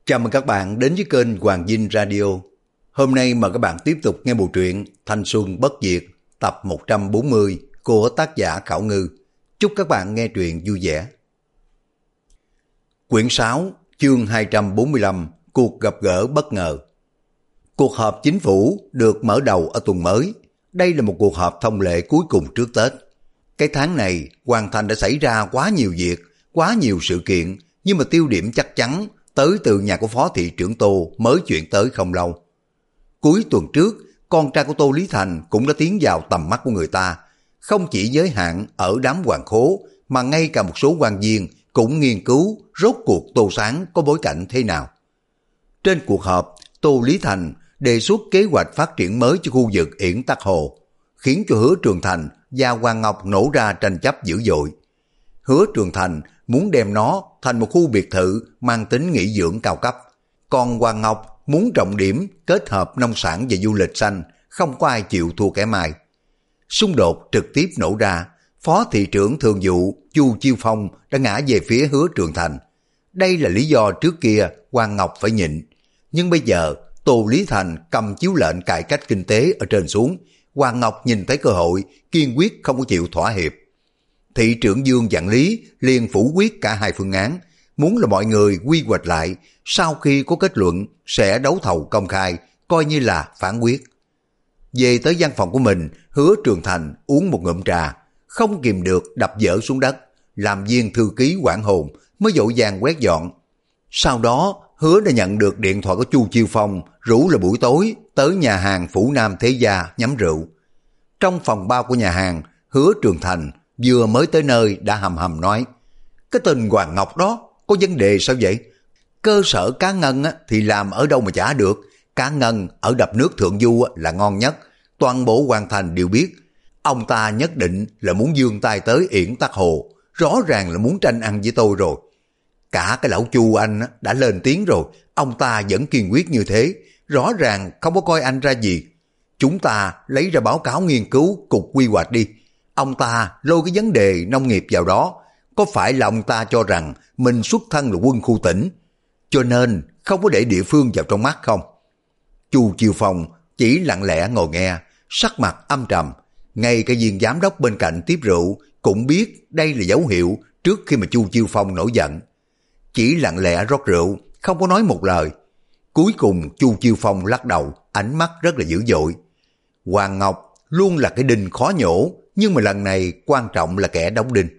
Chào mừng các bạn đến với kênh Hoàng Dinh Radio. Hôm nay mời các bạn tiếp tục nghe bộ truyện Thanh Xuân Bất Diệt tập 140 của tác giả Khảo Ngư. Chúc các bạn nghe truyện vui vẻ. Quyển 6, chương 245, cuộc gặp gỡ bất ngờ. Cuộc họp chính phủ được mở đầu ở tuần mới. Đây là một cuộc họp thông lệ cuối cùng trước Tết. Cái tháng này, Hoàng Thành đã xảy ra quá nhiều việc, quá nhiều sự kiện, nhưng mà tiêu điểm chắc chắn tới từ nhà của Phó Thị trưởng Tô mới chuyển tới không lâu. Cuối tuần trước, con trai của Tô Lý Thành cũng đã tiến vào tầm mắt của người ta, không chỉ giới hạn ở đám hoàng khố, mà ngay cả một số quan viên cũng nghiên cứu rốt cuộc Tô Sáng có bối cảnh thế nào. Trên cuộc họp, Tô Lý Thành đề xuất kế hoạch phát triển mới cho khu vực Yển Tắc Hồ, khiến cho Hứa Trường Thành và Hoàng Ngọc nổ ra tranh chấp dữ dội. Hứa Trường Thành muốn đem nó thành một khu biệt thự mang tính nghỉ dưỡng cao cấp, còn Hoàng Ngọc muốn trọng điểm kết hợp nông sản và du lịch xanh, không có ai chịu thua kẻ mai. Xung đột trực tiếp nổ ra, Phó Thị trưởng Thường vụ Chu Chiêu Phong đã ngã về phía Hứa Trường Thành. Đây là lý do trước kia Hoàng Ngọc phải nhịn, nhưng bây giờ Tô Lý Thành cầm chiếu lệnh cải cách kinh tế ở trên xuống, Hoàng Ngọc nhìn thấy cơ hội, kiên quyết không có chịu thỏa hiệp. Thị trưởng Dương Vạn Lý liền phủ quyết cả hai phương án, muốn là mọi người quy hoạch lại, sau khi có kết luận sẽ đấu thầu công khai, coi như là phán quyết. Về tới văn phòng của mình, Hứa Trường Thành uống một ngụm trà, không kìm được đập dở xuống đất, làm viên thư ký hoảng hồn mới vội vàng quét dọn. Sau đó Hứa đã nhận được điện thoại của Chu Chiêu Phong, rủ là buổi tối tới nhà hàng Phủ Nam Thế Gia nhắm rượu. Trong phòng bao của nhà hàng, Hứa Trường Thành vừa mới tới nơi đã hầm hầm nói: cái tên Hoàng Ngọc đó có vấn đề sao vậy? Cơ sở cá ngân thì làm ở đâu mà chả được, cá ngân ở đập nước Thượng Du là ngon nhất, toàn bộ Hoàng Thành đều biết. Ông ta nhất định là muốn giương tay tới Yển Tắc Hồ, rõ ràng là muốn tranh ăn với tôi rồi. Cả cái lão Chu anh đã lên tiếng rồi, ông ta vẫn kiên quyết như thế, rõ ràng không có coi anh ra gì. Chúng ta lấy ra báo cáo nghiên cứu cục quy hoạch đi. Ông ta lôi cái vấn đề nông nghiệp vào đó, có phải là ông ta cho rằng mình xuất thân là quân khu tỉnh, cho nên không có để địa phương vào trong mắt không? Chu Chiêu Phong chỉ lặng lẽ ngồi nghe, sắc mặt âm trầm. Ngay cả viên giám đốc bên cạnh tiếp rượu cũng biết đây là dấu hiệu trước khi mà Chu Chiêu Phong nổi giận. Chỉ lặng lẽ rót rượu, không có nói một lời. Cuối cùng Chu Chiêu Phong lắc đầu, ánh mắt rất là dữ dội. Hoàng Ngọc luôn là cái đinh khó nhổ, nhưng mà lần này quan trọng là kẻ đóng đinh.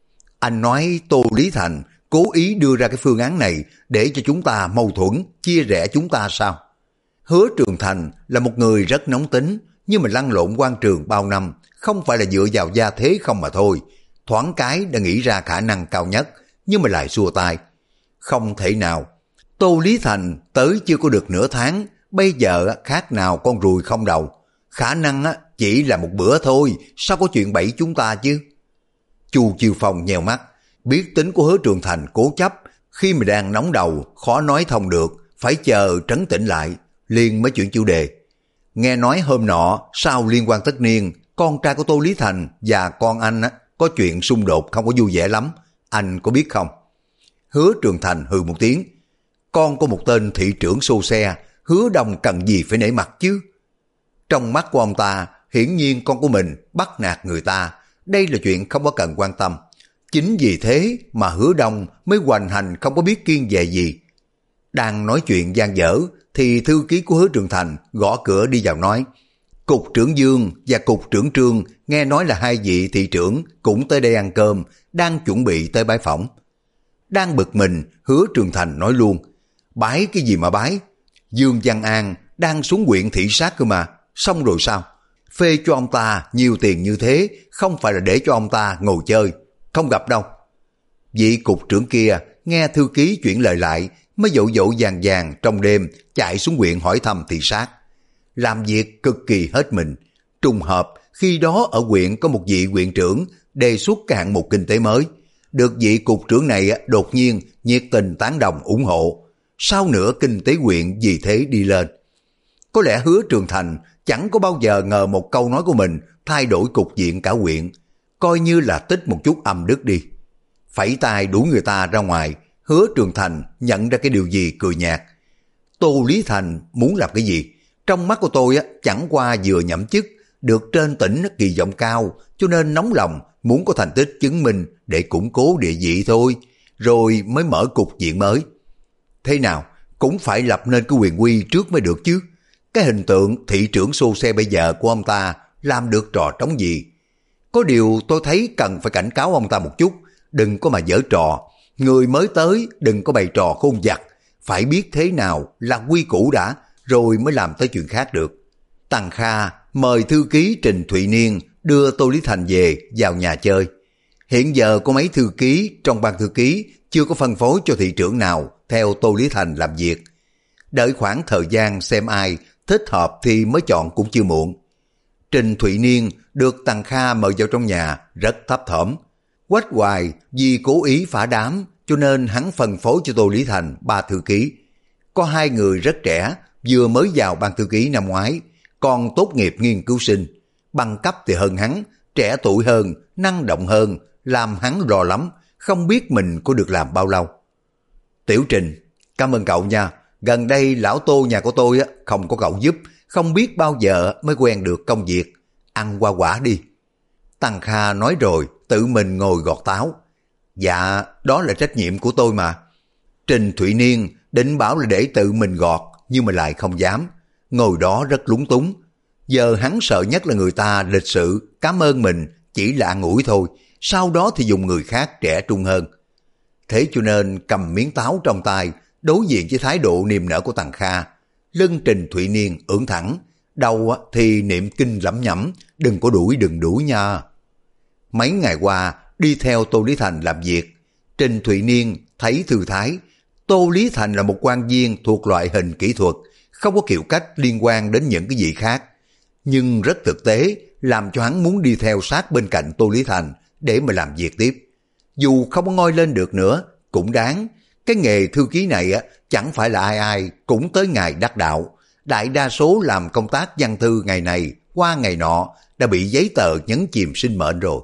Anh nói Tô Lý Thành cố ý đưa ra cái phương án này để cho chúng ta mâu thuẫn, chia rẽ chúng ta sao? Hứa Trường Thành là một người rất nóng tính, nhưng mà lăn lộn quan trường bao năm, không phải là dựa vào gia thế không mà thôi. Thoáng cái đã nghĩ ra khả năng cao nhất, nhưng mà lại xua tay. Không thể nào. Tô Lý Thành tới chưa có được nửa tháng, bây giờ khác nào con ruồi không đầu. Khả năng chỉ là một bữa thôi, sao có chuyện bẫy chúng ta chứ? Chu Chiêu Phong nheo mắt, biết tính của Hứa Trường Thành cố chấp, khi mà đang nóng đầu, khó nói thông được, phải chờ trấn tĩnh lại, liền mới chuyển chủ đề. Nghe nói hôm nọ, sau liên quan tất niên, con trai của Tô Lý Thành và con anh có chuyện xung đột không có vui vẻ lắm, anh có biết không? Hứa Trường Thành hừ một tiếng, con có một tên thị trưởng xô xe, Hứa Đông cần gì phải nể mặt chứ? Trong mắt của ông ta, hiển nhiên con của mình bắt nạt người ta, đây là chuyện không có cần quan tâm. Chính vì thế mà Hứa Đông mới hoành hành không có biết kiêng dè gì. Đang nói chuyện gian dở thì thư ký của Hứa Trường Thành gõ cửa đi vào nói: Cục trưởng Dương và Cục trưởng Trương nghe nói là hai vị thị trưởng cũng tới đây ăn cơm, đang chuẩn bị tới bái phỏng. Đang bực mình, Hứa Trường Thành nói luôn: Bái cái gì mà bái? Dương Văn An đang xuống huyện thị sát cơ mà, xong rồi sao? Phê cho ông ta nhiều tiền như thế, không phải là để cho ông ta ngồi chơi, không gặp đâu. Vị cục trưởng kia nghe thư ký chuyển lời lại, mới dỗ dỗ vàng vàng trong đêm chạy xuống huyện hỏi thăm thị sát. Làm việc cực kỳ hết mình. Trùng hợp khi đó ở huyện có một vị huyện trưởng đề xuất cái hạng mục kinh tế mới, được vị cục trưởng này đột nhiên nhiệt tình tán đồng ủng hộ. Sau nữa kinh tế huyện vì thế đi lên. Có lẽ Hứa Trường Thành chẳng có bao giờ ngờ một câu nói của mình thay đổi cục diện cả huyện, coi như là tích một chút âm đức đi. Phẩy tay đuổi người ta ra ngoài, Hứa Trường Thành nhận ra cái điều gì cười nhạt. Tô Lý Thành muốn làm cái gì? Trong mắt của tôi chẳng qua vừa nhậm chức, được trên tỉnh kỳ vọng cao, cho nên nóng lòng muốn có thành tích chứng minh để củng cố địa vị thôi, rồi mới mở cục diện mới. Thế nào, cũng phải lập nên cái quyền quy trước mới được chứ. Cái hình tượng thị trưởng xô xe bây giờ của ông ta làm được trò trống gì? Có điều tôi thấy cần phải cảnh cáo ông ta một chút, đừng có mà giở trò. Người mới tới đừng có bày trò khôn vặt, phải biết thế nào là quy củ đã, rồi mới làm tới chuyện khác được. Tằng Kha mời thư ký Trình Thụy Niên đưa Tô Lý Thành về vào nhà chơi. Hiện giờ có mấy thư ký trong ban thư ký chưa có phân phối cho thị trưởng nào theo Tô Lý Thành làm việc. Đợi khoảng thời gian xem ai thích hợp thì mới chọn cũng chưa muộn. Trình Thụy Niên được Tằng Kha mời vào trong nhà rất thấp thỏm. Quách Hoài vì cố ý phá đám cho nên hắn phân phối cho Tô Lý Thành 3 thư ký. Có 2 người rất trẻ, vừa mới vào ban thư ký năm ngoái, còn tốt nghiệp nghiên cứu sinh. Bằng cấp thì hơn hắn, trẻ tuổi hơn, năng động hơn, làm hắn lo lắm, không biết mình có được làm bao lâu. Tiểu Trình, cảm ơn cậu nha. Gần đây lão Tô nhà của tôi không có cậu giúp, không biết bao giờ mới quen được công việc. Ăn hoa quả đi. Tằng Kha nói rồi, tự mình ngồi gọt táo. Dạ, đó là trách nhiệm của tôi mà. Trình Thụy Niên định bảo là để tự mình gọt, nhưng mà lại không dám. Ngồi đó rất lúng túng. Giờ hắn sợ nhất là người ta lịch sự, cảm ơn mình, chỉ là an ủi thôi. Sau đó thì dùng người khác trẻ trung hơn. Thế cho nên cầm miếng táo trong tay, đối diện với thái độ niềm nở của Tằng Kha. Lưng Trình Thụy Niên ưỡn thẳng, đầu thì niệm kinh lẩm nhẩm, đừng đuổi nha. Mấy ngày qua, đi theo Tô Lý Thành làm việc, Trình Thụy Niên thấy thư thái. Tô Lý Thành là một quan viên thuộc loại hình kỹ thuật, không có kiểu cách liên quan đến những cái gì khác. Nhưng rất thực tế, làm cho hắn muốn đi theo sát bên cạnh Tô Lý Thành để mà làm việc tiếp. Dù không có ngoi lên được nữa, cũng đáng. Cái nghề thư ký này chẳng phải là ai ai cũng tới ngày đắc đạo. Đại đa số làm công tác văn thư ngày này qua ngày nọ đã bị giấy tờ nhấn chìm sinh mệnh rồi.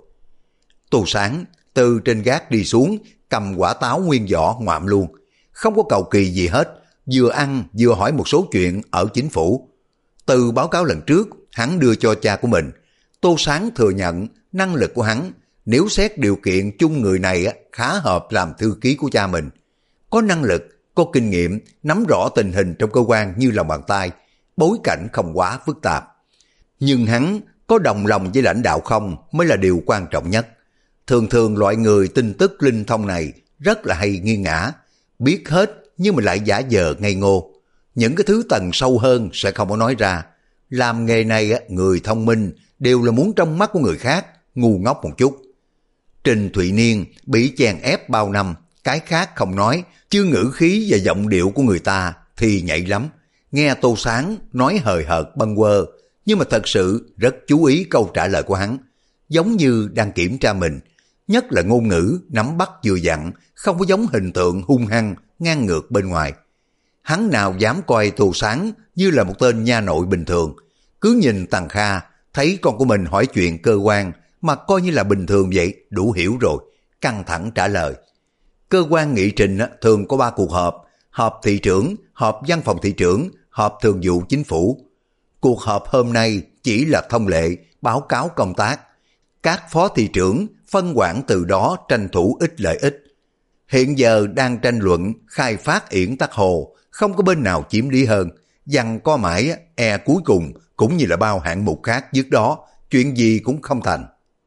Tô Sáng từ trên gác đi xuống, cầm quả táo nguyên vỏ ngoạm luôn. Không có cầu kỳ gì hết, vừa ăn vừa hỏi một số chuyện ở chính phủ. Từ báo cáo lần trước, hắn đưa cho cha của mình. Tô Sáng thừa nhận năng lực của hắn, nếu xét điều kiện chung người này khá hợp làm thư ký của cha mình. Có năng lực, có kinh nghiệm, nắm rõ tình hình trong cơ quan như lòng bàn tay, bối cảnh không quá phức tạp. Nhưng hắn có đồng lòng với lãnh đạo không mới là điều quan trọng nhất. Thường thường loại người tin tức linh thông này rất là hay nghiêng ngã, biết hết nhưng mà lại giả vờ ngây ngô. Những cái thứ tầng sâu hơn sẽ không có nói ra. Làm nghề này người thông minh đều là muốn trong mắt của người khác ngu ngốc một chút. Trình Thụy Niên bị chèn ép bao năm, cái khác không nói, chứ ngữ khí và giọng điệu của người ta thì nhạy lắm. Nghe Tô Sáng nói hời hợt bâng quơ, nhưng mà thật sự rất chú ý câu trả lời của hắn, giống như đang kiểm tra mình, nhất là ngôn ngữ nắm bắt vừa dặn, không có giống hình tượng hung hăng ngang ngược bên ngoài. Hắn nào dám coi Tô Sáng như là một tên nha nội bình thường, cứ nhìn Tằng Kha thấy con của mình hỏi chuyện cơ quan mà coi như là bình thường vậy, đủ hiểu rồi, căng thẳng trả lời. Cơ quan nghị trình thường có 3 cuộc họp: họp thị trưởng, họp văn phòng thị trưởng, họp thường vụ chính phủ. Cuộc họp hôm nay chỉ là thông lệ, báo cáo công tác. Các phó thị trưởng phân quản từ đó tranh thủ ít lợi ích. Hiện giờ đang tranh luận khai phát Yển Tắc Hồ, không có bên nào chiếm lý hơn. Dằn co mãi, cuối cùng cũng như là bao hạng mục khác trước đó, chuyện gì cũng không thành.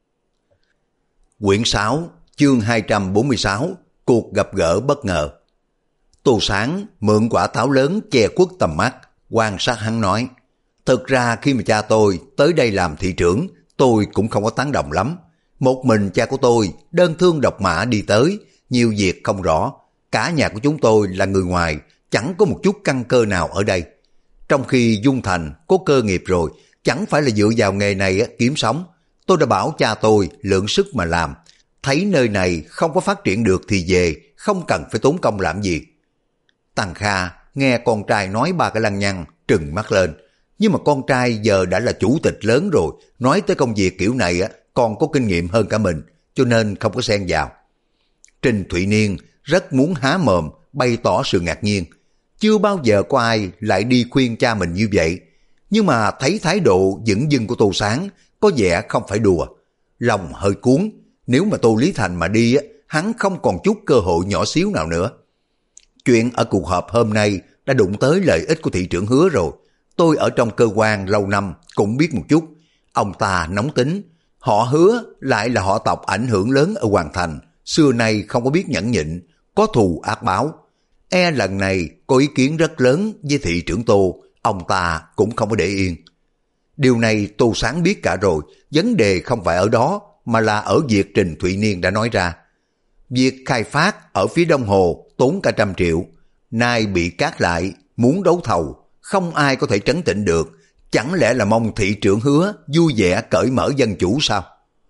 Quyển 6, chương 246, cuộc gặp gỡ bất ngờ. Tô Sáng mượn quả táo lớn che khuất tầm mắt, quan sát hắn nói: thực ra khi mà cha tôi tới đây làm thị trưởng, tôi cũng không có tán đồng lắm. Một mình cha của tôi đơn thương độc mã đi tới, nhiều việc không rõ. Cả nhà của chúng tôi là người ngoài, chẳng có một chút căn cơ nào ở đây. Trong khi Dung Thành có cơ nghiệp rồi, chẳng phải là dựa vào nghề này kiếm sống. Tôi đã bảo cha tôi lượng sức mà làm. Thấy nơi này không có phát triển được thì về, không cần phải tốn công làm gì. Tằng Kha nghe con trai nói 3 cái lăng nhăng, trừng mắt lên. Nhưng mà con trai giờ đã là chủ tịch lớn rồi, nói tới công việc kiểu này còn có kinh nghiệm hơn cả mình, cho nên không có xen vào. Trình Thụy Niên rất muốn há mồm bày tỏ sự ngạc nhiên. Chưa bao giờ có ai lại đi khuyên cha mình như vậy. Nhưng mà thấy thái độ dửng dưng của Tô Sáng có vẻ không phải đùa. Lòng hơi cuốn, nếu mà Tô Lý Thành mà đi, hắn không còn chút cơ hội nhỏ xíu nào nữa. Chuyện ở cuộc họp hôm nay đã đụng tới lợi ích của thị trưởng Hứa rồi. Tôi ở trong cơ quan lâu năm cũng biết một chút. Ông ta nóng tính, họ Hứa lại là họ tộc ảnh hưởng lớn ở Hoàng Thành, xưa nay không có biết nhẫn nhịn, có thù ác báo. Lần này có ý kiến rất lớn với thị trưởng Tô, ông ta cũng không có để yên. Điều này Tô Sáng biết cả rồi, vấn đề không phải ở đó mà là ở việc Trình Thụy Niên đã nói ra. Việc khai phát ở phía đông hồ tốn cả 100 triệu, nay bị cát lại, muốn đấu thầu, không ai có thể trấn tĩnh được, chẳng lẽ là mong thị trưởng Hứa vui vẻ cởi mở dân chủ sao?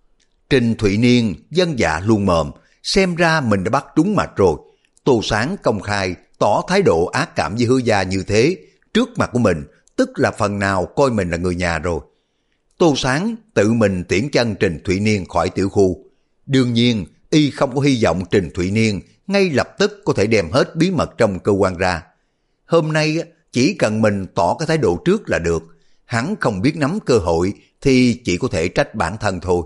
Trình Thụy Niên dân dạ luôn mồm, xem ra mình đã bắt trúng mạch rồi. Tô Sáng công khai tỏ thái độ ác cảm với Hứa gia như thế, trước mặt của mình, tức là phần nào coi mình là người nhà rồi. Tô Sáng tự mình tiễn chân Trình Thụy Niên khỏi tiểu khu. Đương nhiên, y không có hy vọng Trình Thụy Niên ngay lập tức có thể đem hết bí mật trong cơ quan ra. Hôm nay chỉ cần mình tỏ cái thái độ trước là được, hắn không biết nắm cơ hội thì chỉ có thể trách bản thân thôi.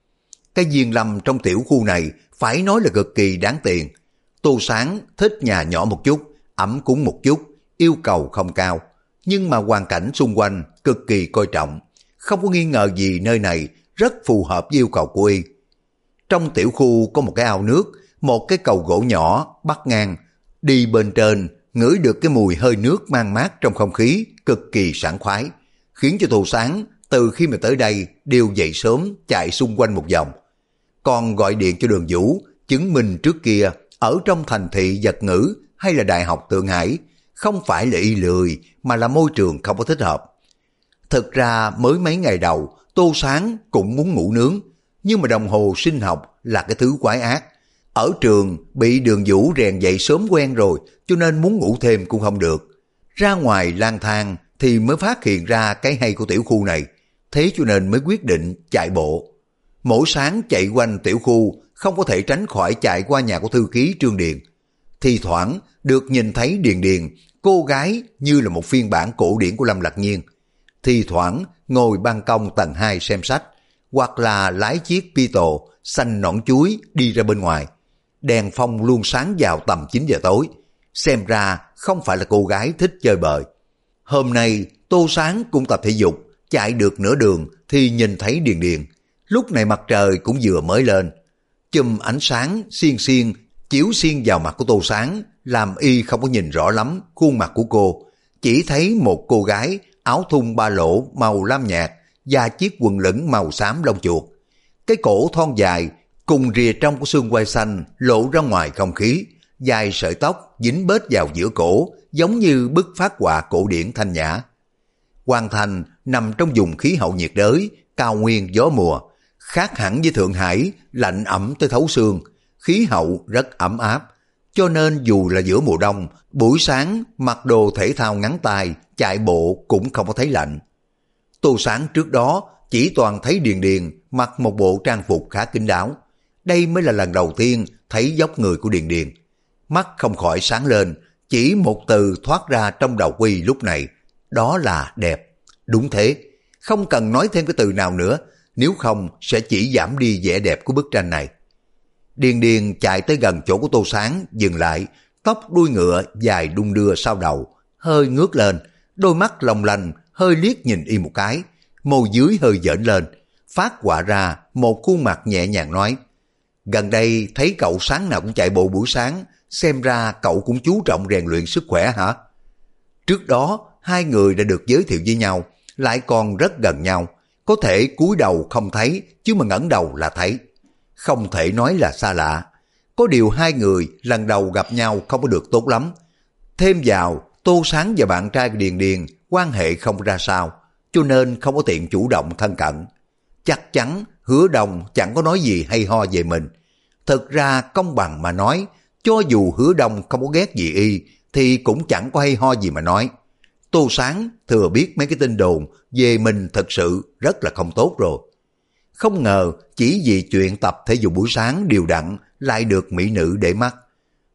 Cái Diên Lâm trong tiểu khu này phải nói là cực kỳ đáng tiền. Tô Sáng thích nhà nhỏ một chút, ấm cúng một chút, yêu cầu không cao, nhưng mà hoàn cảnh xung quanh cực kỳ coi trọng, không có nghi ngờ gì nơi này rất phù hợp với yêu cầu của y. Trong tiểu khu có một cái ao nước, một cái cầu gỗ nhỏ bắc ngang, đi bên trên ngửi được cái mùi hơi nước mang mát trong không khí, cực kỳ sảng khoái, khiến cho Tô Sáng từ khi mà tới đây đều dậy sớm chạy xung quanh một vòng. Còn gọi điện cho Đường Vũ, chứng minh trước kia ở trong thành thị Vật Ngữ hay là Đại học Thượng Hải, không phải là y lười mà là môi trường không có thích hợp. Thực ra mới mấy ngày đầu Tô Sáng cũng muốn ngủ nướng, nhưng mà đồng hồ sinh học là cái thứ quái ác. Ở trường bị Đường Vũ rèn dậy sớm quen rồi, cho nên muốn ngủ thêm cũng không được. Ra ngoài lang thang thì mới phát hiện ra cái hay của tiểu khu này, thế cho nên mới quyết định chạy bộ. Mỗi sáng chạy quanh tiểu khu không có thể tránh khỏi chạy qua nhà của thư ký Trương Điền. Thì thoảng được nhìn thấy Điền Điền, cô gái như là một phiên bản cổ điển của Lâm Lạc Nhiên. Thì thoảng ngồi ban công tầng 2 xem sách, hoặc là lái chiếc Beetle xanh nõn chuối đi ra bên ngoài. Đèn phong luôn sáng vào tầm 9 giờ tối, xem ra không phải là cô gái thích chơi bời. Hôm nay Tô Sáng cũng tập thể dục, chạy được nửa đường thì nhìn thấy Điền Điền. Lúc này mặt trời cũng vừa mới lên, chùm ánh sáng xiên xiên chiếu xiên vào mặt của Tô Sáng, làm y không có nhìn rõ lắm khuôn mặt của cô, chỉ thấy một cô gái áo thun ba lỗ màu lam nhạt và chiếc quần lửng màu xám lông chuột. Cái cổ thon dài cùng rìa trong của xương quai xanh lộ ra ngoài không khí, dài sợi tóc dính bết vào giữa cổ, giống như bức phát họa cổ điển thanh nhã. Hoàng Thành nằm trong vùng khí hậu nhiệt đới, cao nguyên gió mùa, khác hẳn với Thượng Hải, lạnh ẩm tới thấu xương, khí hậu rất ấm áp, cho nên dù là giữa mùa đông, buổi sáng mặc đồ thể thao ngắn tay, chạy bộ cũng không có thấy lạnh. Tô Sáng trước đó chỉ toàn thấy Điền Điền mặc một bộ trang phục khá kín đáo. Đây mới là lần đầu tiên thấy dốc người của Điền Điền. Mắt không khỏi sáng lên, chỉ một từ thoát ra trong đầu Quy lúc này, đó là đẹp. Đúng thế, không cần nói thêm cái từ nào nữa, nếu không sẽ chỉ giảm đi vẻ đẹp của bức tranh này. Điền Điền chạy tới gần chỗ của Tô Sáng, dừng lại, tóc đuôi ngựa dài đung đưa sau đầu, hơi ngước lên, đôi mắt long lanh, hơi liếc nhìn y một cái, môi dưới hơi dởn lên, phát họa ra một khuôn mặt nhẹ nhàng nói: gần đây thấy cậu sáng nào cũng chạy bộ buổi sáng, xem ra cậu cũng chú trọng rèn luyện sức khỏe hả? Trước đó hai người đã được giới thiệu với nhau, lại còn rất gần nhau, có thể cúi đầu không thấy chứ mà ngẩng đầu là thấy, không thể nói là xa lạ. Có điều hai người lần đầu gặp nhau không có được tốt lắm, thêm vào Tô Sáng và bạn trai Điền Điền quan hệ không ra sao, cho nên không có tiện chủ động thân cận. Chắc chắn Hứa Đông chẳng có nói gì hay ho về mình. Thực ra công bằng mà nói, cho dù Hứa Đông không có ghét gì y thì cũng chẳng có hay ho gì mà nói. Tô Sáng thừa biết mấy cái tin đồn về mình thật sự rất là không tốt rồi. Không ngờ chỉ vì chuyện tập thể dục buổi sáng đều đặn lại được mỹ nữ để mắt.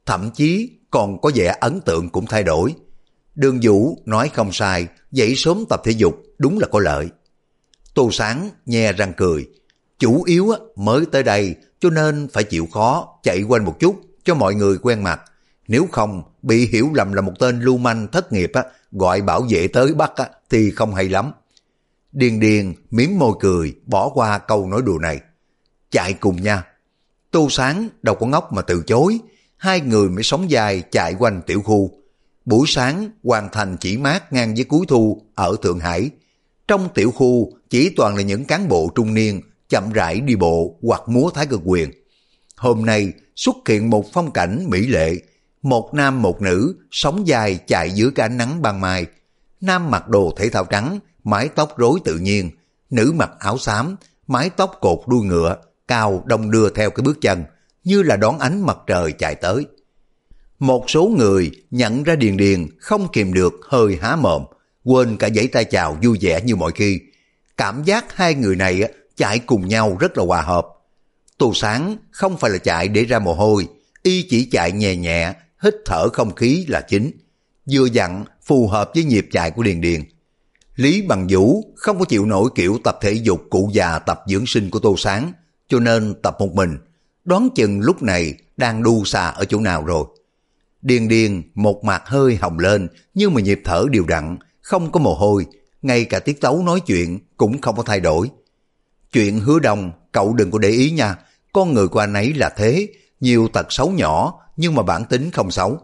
thậm chí còn có vẻ ấn tượng cũng thay đổi. Đường Vũ nói không sai, dậy sớm tập thể dục đúng là có lợi. Tô Sáng nhe răng cười, chủ yếu mới tới đây cho nên phải chịu khó chạy quanh một chút cho mọi người quen mặt. Nếu không bị hiểu lầm là một tên lưu manh thất nghiệp gọi bảo vệ tới bắt thì không hay lắm. Điền Điền miếm môi cười bỏ qua câu nói đùa này. Chạy cùng nha. Tô Sáng đâu có ngốc mà từ chối. Hai người mới sóng dài chạy quanh tiểu khu. Buổi sáng hoàn thành chỉ mát ngang với cuối thu ở Thượng Hải. Trong tiểu khu chỉ toàn là những cán bộ trung niên chậm rãi đi bộ hoặc múa thái cực quyền. Hôm nay xuất hiện một phong cảnh mỹ lệ. Một nam một nữ sóng dài chạy dưới cái ánh nắng ban mai. Nam mặc đồ thể thao trắng, mái tóc rối tự nhiên. Nữ mặc áo xám, mái tóc cột đuôi ngựa, cao đong đưa theo cái bước chân, như là đón ánh mặt trời chạy tới. Một số người nhận ra Điền Điền không kìm được hơi há mồm, quên cả giãy tay chào vui vẻ như mọi khi. Cảm giác hai người này chạy cùng nhau rất là hòa hợp. Tô Sáng không phải là chạy để ra mồ hôi, y chỉ chạy nhẹ nhẹ, hít thở không khí là chính. Vừa dặn phù hợp với nhịp chạy của Điền Điền. Lý Bằng Vũ không có chịu nổi kiểu tập thể dục cụ già tập dưỡng sinh của Tô Sáng, cho nên tập một mình. Đoán chừng lúc này đang đu xà ở chỗ nào rồi. Điền Điền một mặt hơi hồng lên, nhưng mà nhịp thở đều đặn, không có mồ hôi, ngay cả tiết tấu nói chuyện cũng không có thay đổi. Chuyện Hứa Đông cậu đừng có để ý nha, con người của anh ấy là thế, nhiều tật xấu nhỏ nhưng mà bản tính không xấu.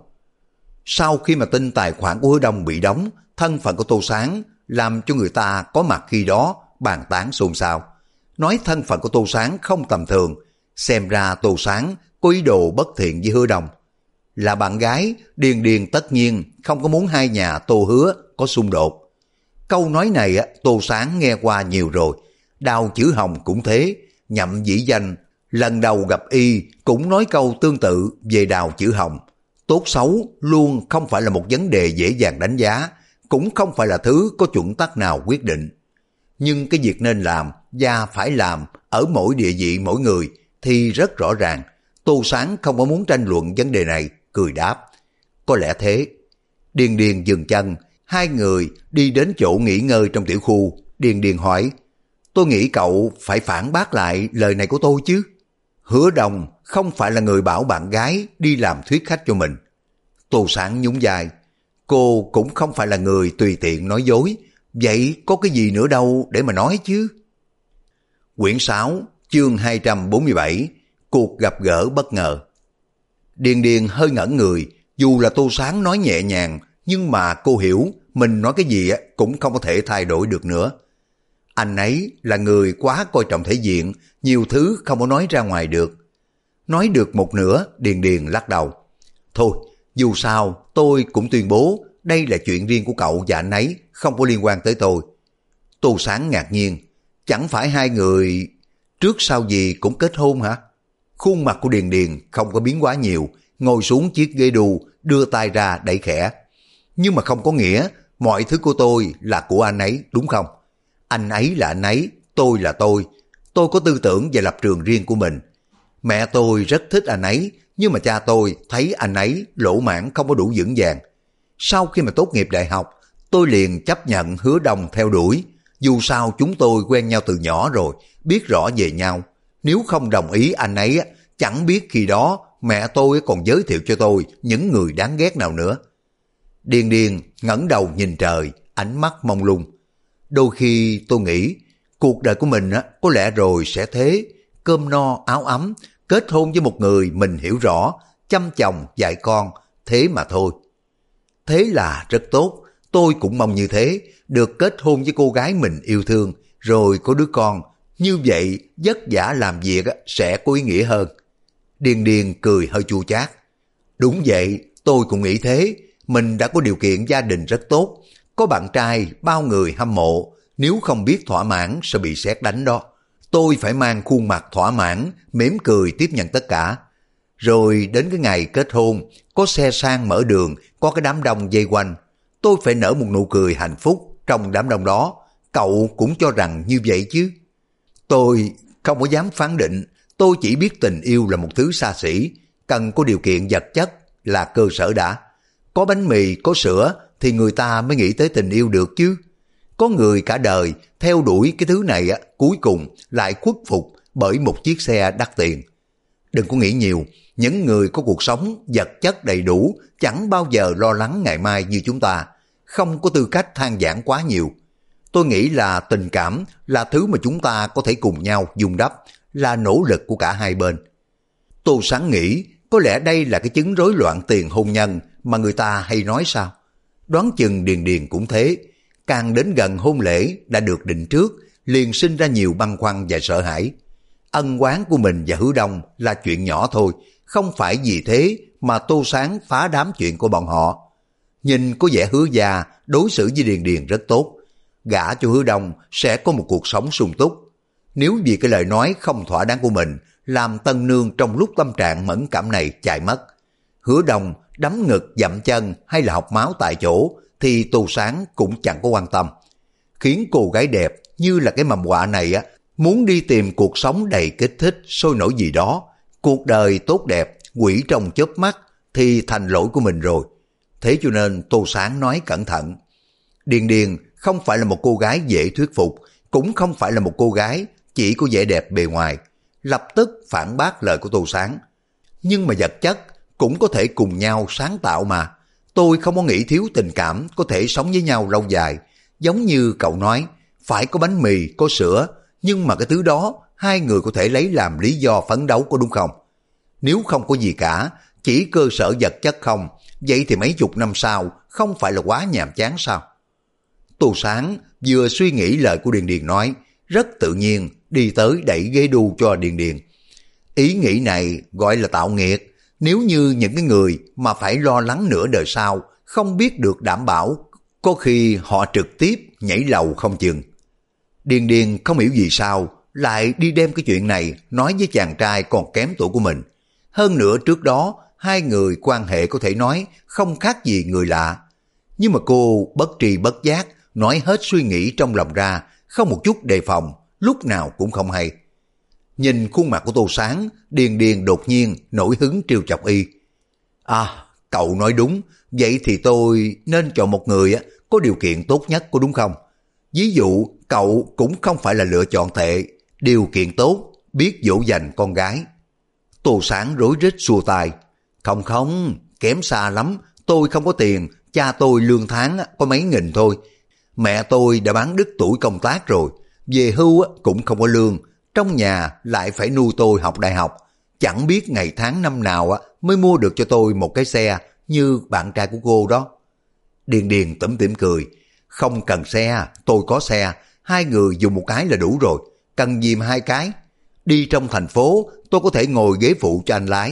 Sau khi mà tin tài khoản của Hứa Đông bị đóng, thân phận của Tô Sáng làm cho người ta có mặt khi đó bàn tán xôn xao. Nói thân phận của Tô Sáng không tầm thường, xem ra Tô Sáng có ý đồ bất thiện với Hứa Đông. Là bạn gái, Điền Điền tất nhiên không có muốn hai nhà Tô Hứa có xung đột. Câu nói này Tô Sáng nghe qua nhiều rồi. Đào Chữ Hồng cũng thế, Nhậm Dĩ Danh lần đầu gặp y cũng nói câu tương tự về Đào Chữ Hồng. Tốt xấu luôn không phải là một vấn đề dễ dàng đánh giá, cũng không phải là thứ có chuẩn tắc nào quyết định. Nhưng cái việc nên làm và phải làm ở mỗi địa vị mỗi người thì rất rõ ràng. Tô Sáng không có muốn tranh luận vấn đề này, cười đáp. Có lẽ thế. Điền Điền dừng chân, hai người đi đến chỗ nghỉ ngơi trong tiểu khu. Điền Điền hỏi, tôi nghĩ cậu phải phản bác lại lời này của tôi chứ. Hứa Đông không phải là người bảo bạn gái đi làm thuyết khách cho mình. Tô Sáng nhún vai, cô cũng không phải là người tùy tiện nói dối, vậy có cái gì nữa đâu để mà nói chứ. Quyển 6, chương 247, cuộc gặp gỡ bất ngờ. Điền Điền hơi ngẩn người, dù là Tô Sáng nói nhẹ nhàng, nhưng mà cô hiểu mình nói cái gì cũng không có thể thay đổi được nữa. Anh ấy là người quá coi trọng thể diện, nhiều thứ không có nói ra ngoài được. Nói được một nửa, Điền Điền lắc đầu. Thôi, dù sao tôi cũng tuyên bố đây là chuyện riêng của cậu và anh ấy, không có liên quan tới tôi. Tô Sáng ngạc nhiên, chẳng phải hai người trước sau gì cũng kết hôn hả? Khuôn mặt của Điền Điền không có biến quá nhiều, ngồi xuống chiếc ghế đu, đưa tay ra đẩy khẽ. Nhưng mà không có nghĩa mọi thứ của tôi là của anh ấy, đúng không? Anh ấy là anh ấy, tôi là tôi. Tôi có tư tưởng và lập trường riêng của mình. Mẹ tôi rất thích anh ấy, nhưng mà cha tôi thấy anh ấy lỗ mãng không có đủ vững vàng. Sau khi mà tốt nghiệp đại học, tôi liền chấp nhận Hứa Đông theo đuổi. Dù sao chúng tôi quen nhau từ nhỏ rồi, biết rõ về nhau. Nếu không đồng ý anh ấy, chẳng biết khi đó mẹ tôi còn giới thiệu cho tôi những người đáng ghét nào nữa. Điền Điền ngẩng đầu nhìn trời, ánh mắt mông lung. Đôi khi tôi nghĩ, cuộc đời của mình có lẽ rồi sẽ thế, cơm no áo ấm, kết hôn với một người mình hiểu rõ, chăm chồng dạy con, thế mà thôi. Thế là rất tốt, tôi cũng mong như thế, được kết hôn với cô gái mình yêu thương, rồi có đứa con. Như vậy, vất vả làm việc sẽ có ý nghĩa hơn. Điền Điền cười hơi chua chát. Đúng vậy, tôi cũng nghĩ thế. Mình đã có điều kiện gia đình rất tốt. Có bạn trai, bao người hâm mộ. Nếu không biết thỏa mãn sẽ bị sét đánh đó. Tôi phải mang khuôn mặt thỏa mãn, mỉm cười tiếp nhận tất cả. Rồi đến cái ngày kết hôn, có xe sang mở đường, có cái đám đông vây quanh. Tôi phải nở một nụ cười hạnh phúc trong đám đông đó. Cậu cũng cho rằng như vậy chứ? Tôi không có dám phán định, tôi chỉ biết tình yêu là một thứ xa xỉ, cần có điều kiện vật chất là cơ sở đã. Có bánh mì, có sữa thì người ta mới nghĩ tới tình yêu được chứ. Có người cả đời theo đuổi cái thứ này cuối cùng lại khuất phục bởi một chiếc xe đắt tiền. Đừng có nghĩ nhiều, những người có cuộc sống vật chất đầy đủ chẳng bao giờ lo lắng ngày mai như chúng ta, không có tư cách than vãn quá nhiều. Tôi nghĩ là tình cảm là thứ mà chúng ta có thể cùng nhau vun đắp, là nỗ lực của cả hai bên. Tô Sáng nghĩ có lẽ đây là cái chứng rối loạn tiền hôn nhân mà người ta hay nói sao. Đoán chừng Điền Điền cũng thế, càng đến gần hôn lễ đã được định trước, liền sinh ra nhiều băn khoăn và sợ hãi. Ân oán của mình và Hứa Đông là chuyện nhỏ thôi, không phải vì thế mà Tô Sáng phá đám chuyện của bọn họ. Nhìn có vẻ Hứa gia đối xử với Điền Điền rất tốt, gả cho Hứa Đông sẽ có một cuộc sống sung túc. Nếu vì cái lời nói không thỏa đáng của mình làm tân nương trong lúc tâm trạng mẫn cảm này chạy mất, Hứa Đông đấm ngực dậm chân hay là học máu tại chỗ thì Tô Sáng cũng chẳng có quan tâm. Khiến cô gái đẹp như là cái mầm họa này muốn đi tìm cuộc sống đầy kích thích sôi nổi gì đó, cuộc đời tốt đẹp quỷ trong chớp mắt thì thành lỗi của mình rồi. Thế cho nên Tô Sáng nói cẩn thận. Điền Điền không phải là một cô gái dễ thuyết phục, cũng không phải là một cô gái chỉ có vẻ đẹp bề ngoài. Lập tức phản bác lời của Tô Sáng. Nhưng mà vật chất cũng có thể cùng nhau sáng tạo mà. Tôi không có nghĩ thiếu tình cảm có thể sống với nhau lâu dài. Giống như cậu nói, phải có bánh mì, có sữa, nhưng mà cái thứ đó hai người có thể lấy làm lý do phấn đấu, có đúng không? Nếu không có gì cả, chỉ cơ sở vật chất không, vậy thì mấy chục năm sau không phải là quá nhàm chán sao? Tô Sáng vừa suy nghĩ lời của Điền Điền nói, rất tự nhiên đi tới đẩy ghế đu cho Điền Điền. Ý nghĩ này gọi là tạo nghiệt. Nếu như những cái người mà phải lo lắng nửa đời sau không biết được đảm bảo, có khi họ trực tiếp nhảy lầu không chừng. Điền Điền không hiểu vì sao lại đi đem cái chuyện này nói với chàng trai còn kém tuổi của mình. Hơn nữa trước đó hai người quan hệ có thể nói không khác gì người lạ. Nhưng mà cô bất tri bất giác nói hết suy nghĩ trong lòng ra, không một chút đề phòng, lúc nào cũng không hay. Nhìn khuôn mặt của Tô Sáng, Điền Điền đột nhiên nổi hứng trêu chọc y. À, cậu nói đúng, vậy thì tôi nên chọn một người có điều kiện tốt nhất, có đúng không? Ví dụ cậu cũng không phải là lựa chọn tệ, điều kiện tốt, biết dỗ dành con gái. Tô Sáng rối rít xua tay. Không không, kém xa lắm, tôi không có tiền, cha tôi lương tháng có mấy nghìn thôi. Mẹ tôi đã bán đứt tuổi công tác rồi, về hưu cũng không có lương, trong nhà lại phải nuôi tôi học đại học. Chẳng biết ngày tháng năm nào mới mua được cho tôi một cái xe như bạn trai của cô đó. Điền Điền tủm tỉm cười. Không cần xe, tôi có xe, hai người dùng một cái là đủ rồi, cần gì mà hai cái. Đi trong thành phố tôi có thể ngồi ghế phụ cho anh lái.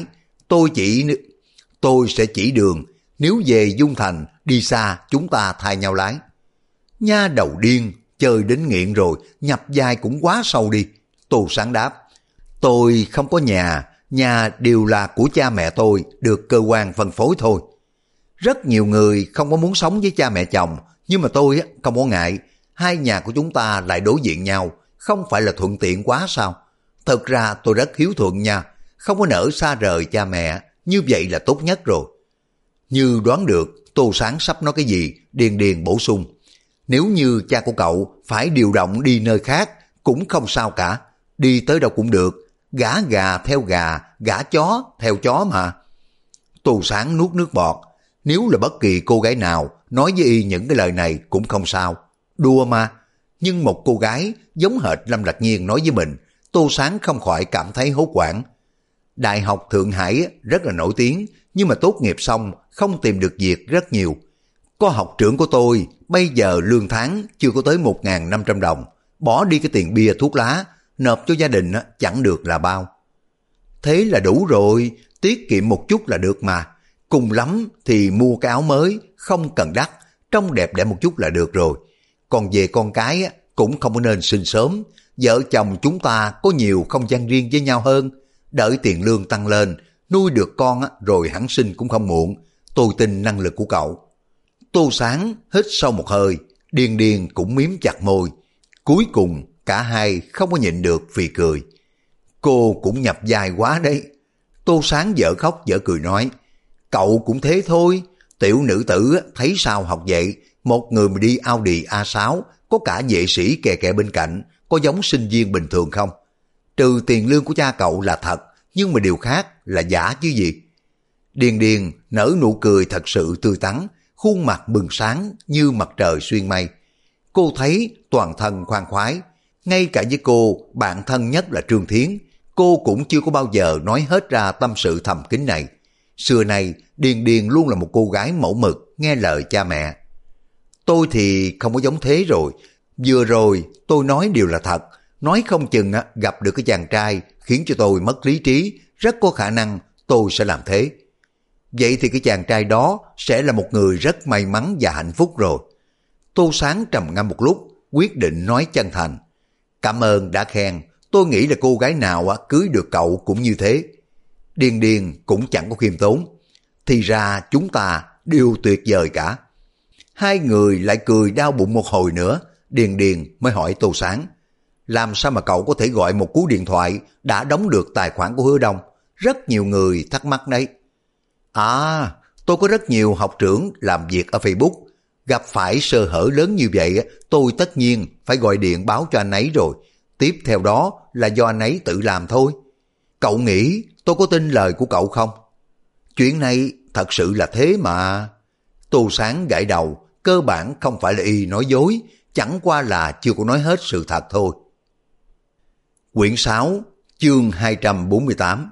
Tôi sẽ chỉ đường, nếu về Dung Thành đi xa chúng ta thay nhau lái. Nha đầu điên, chơi đến nghiện rồi, nhập vai cũng quá sâu đi. Tô Sáng đáp. Tôi không có nhà, nhà đều là của cha mẹ tôi, được cơ quan phân phối thôi. Rất nhiều người không có muốn sống với cha mẹ chồng, nhưng mà tôi không có ngại. Hai nhà của chúng ta lại đối diện nhau, không phải là thuận tiện quá sao? Thật ra tôi rất hiếu thuận nha, không có nỡ xa rời cha mẹ, như vậy là tốt nhất rồi. Như đoán được Tô Sáng sắp nói cái gì, Điền Điền bổ sung. Nếu như cha của cậu phải điều động đi nơi khác cũng không sao cả, đi tới đâu cũng được, gả gà theo gà, gả chó theo chó mà. Tô Sáng nuốt nước bọt, nếu là bất kỳ cô gái nào nói với y những cái lời này cũng không sao, đùa mà. Nhưng một cô gái giống hệt Lâm Lạc Nhiên nói với mình, Tô Sáng không khỏi cảm thấy hốt hoảng. Đại học Thượng Hải rất là nổi tiếng, nhưng mà tốt nghiệp xong không tìm được việc rất nhiều. Có học trưởng của tôi, bây giờ lương tháng chưa có tới 1.500 đồng, bỏ đi cái tiền bia thuốc lá, nộp cho gia đình chẳng được là bao. Thế là đủ rồi, tiết kiệm một chút là được mà. Cùng lắm thì mua cái áo mới, không cần đắt, trông đẹp đẽ một chút là được rồi. Còn về con cái cũng không có nên sinh sớm, vợ chồng chúng ta có nhiều không gian riêng với nhau hơn. Đợi tiền lương tăng lên, nuôi được con rồi hẳn sinh cũng không muộn. Tôi tin năng lực của cậu. Tô Sáng hít sâu một hơi, Điền Điền cũng miếm chặt môi. Cuối cùng cả hai không có nhịn được phì cười. Cô cũng nhập vai quá đấy. Tô Sáng dở khóc dở cười nói, Cậu cũng thế thôi, tiểu nữ tử thấy sao học vậy, một người mà đi Audi A6, có cả vệ sĩ kè kè bên cạnh, có giống sinh viên bình thường không? Trừ tiền lương của cha cậu là thật, nhưng mà điều khác là giả chứ gì. Điền Điền nở nụ cười thật sự tươi tắn, khuôn mặt bừng sáng như mặt trời xuyên mây. Cô thấy toàn thân khoan khoái, ngay cả với cô, bạn thân nhất là Trương Thiến, cô cũng chưa có bao giờ nói hết ra tâm sự thầm kín này. Xưa nay, Điền Điền luôn là một cô gái mẫu mực, nghe lời cha mẹ. Tôi thì không có giống thế rồi, vừa rồi tôi nói đều là thật, nói không chừng gặp được cái chàng trai khiến cho tôi mất lý trí, rất có khả năng tôi sẽ làm thế. Vậy thì cái chàng trai đó sẽ là một người rất may mắn và hạnh phúc rồi. Tô Sáng trầm ngâm một lúc, quyết định nói chân thành. Cảm ơn đã khen, tôi nghĩ là cô gái nào cưới được cậu cũng như thế. Điền Điền cũng chẳng có khiêm tốn. Thì ra chúng ta đều tuyệt vời cả. Hai người lại cười đau bụng một hồi nữa, Điền Điền mới hỏi Tô Sáng. Làm sao mà cậu có thể gọi một cú điện thoại đã đóng được tài khoản của Hứa Đông? Rất nhiều người thắc mắc đấy. À, tôi có rất nhiều học trưởng làm việc ở Facebook. Gặp phải sơ hở lớn như vậy, tôi tất nhiên phải gọi điện báo cho anh ấy rồi. Tiếp theo đó là do anh ấy tự làm thôi. Cậu nghĩ tôi có tin lời của cậu không? Chuyện này thật sự là thế mà. Tô Sáng gãi đầu, cơ bản không phải là y nói dối, chẳng qua là chưa có nói hết sự thật thôi. Quyển 6, chương 248.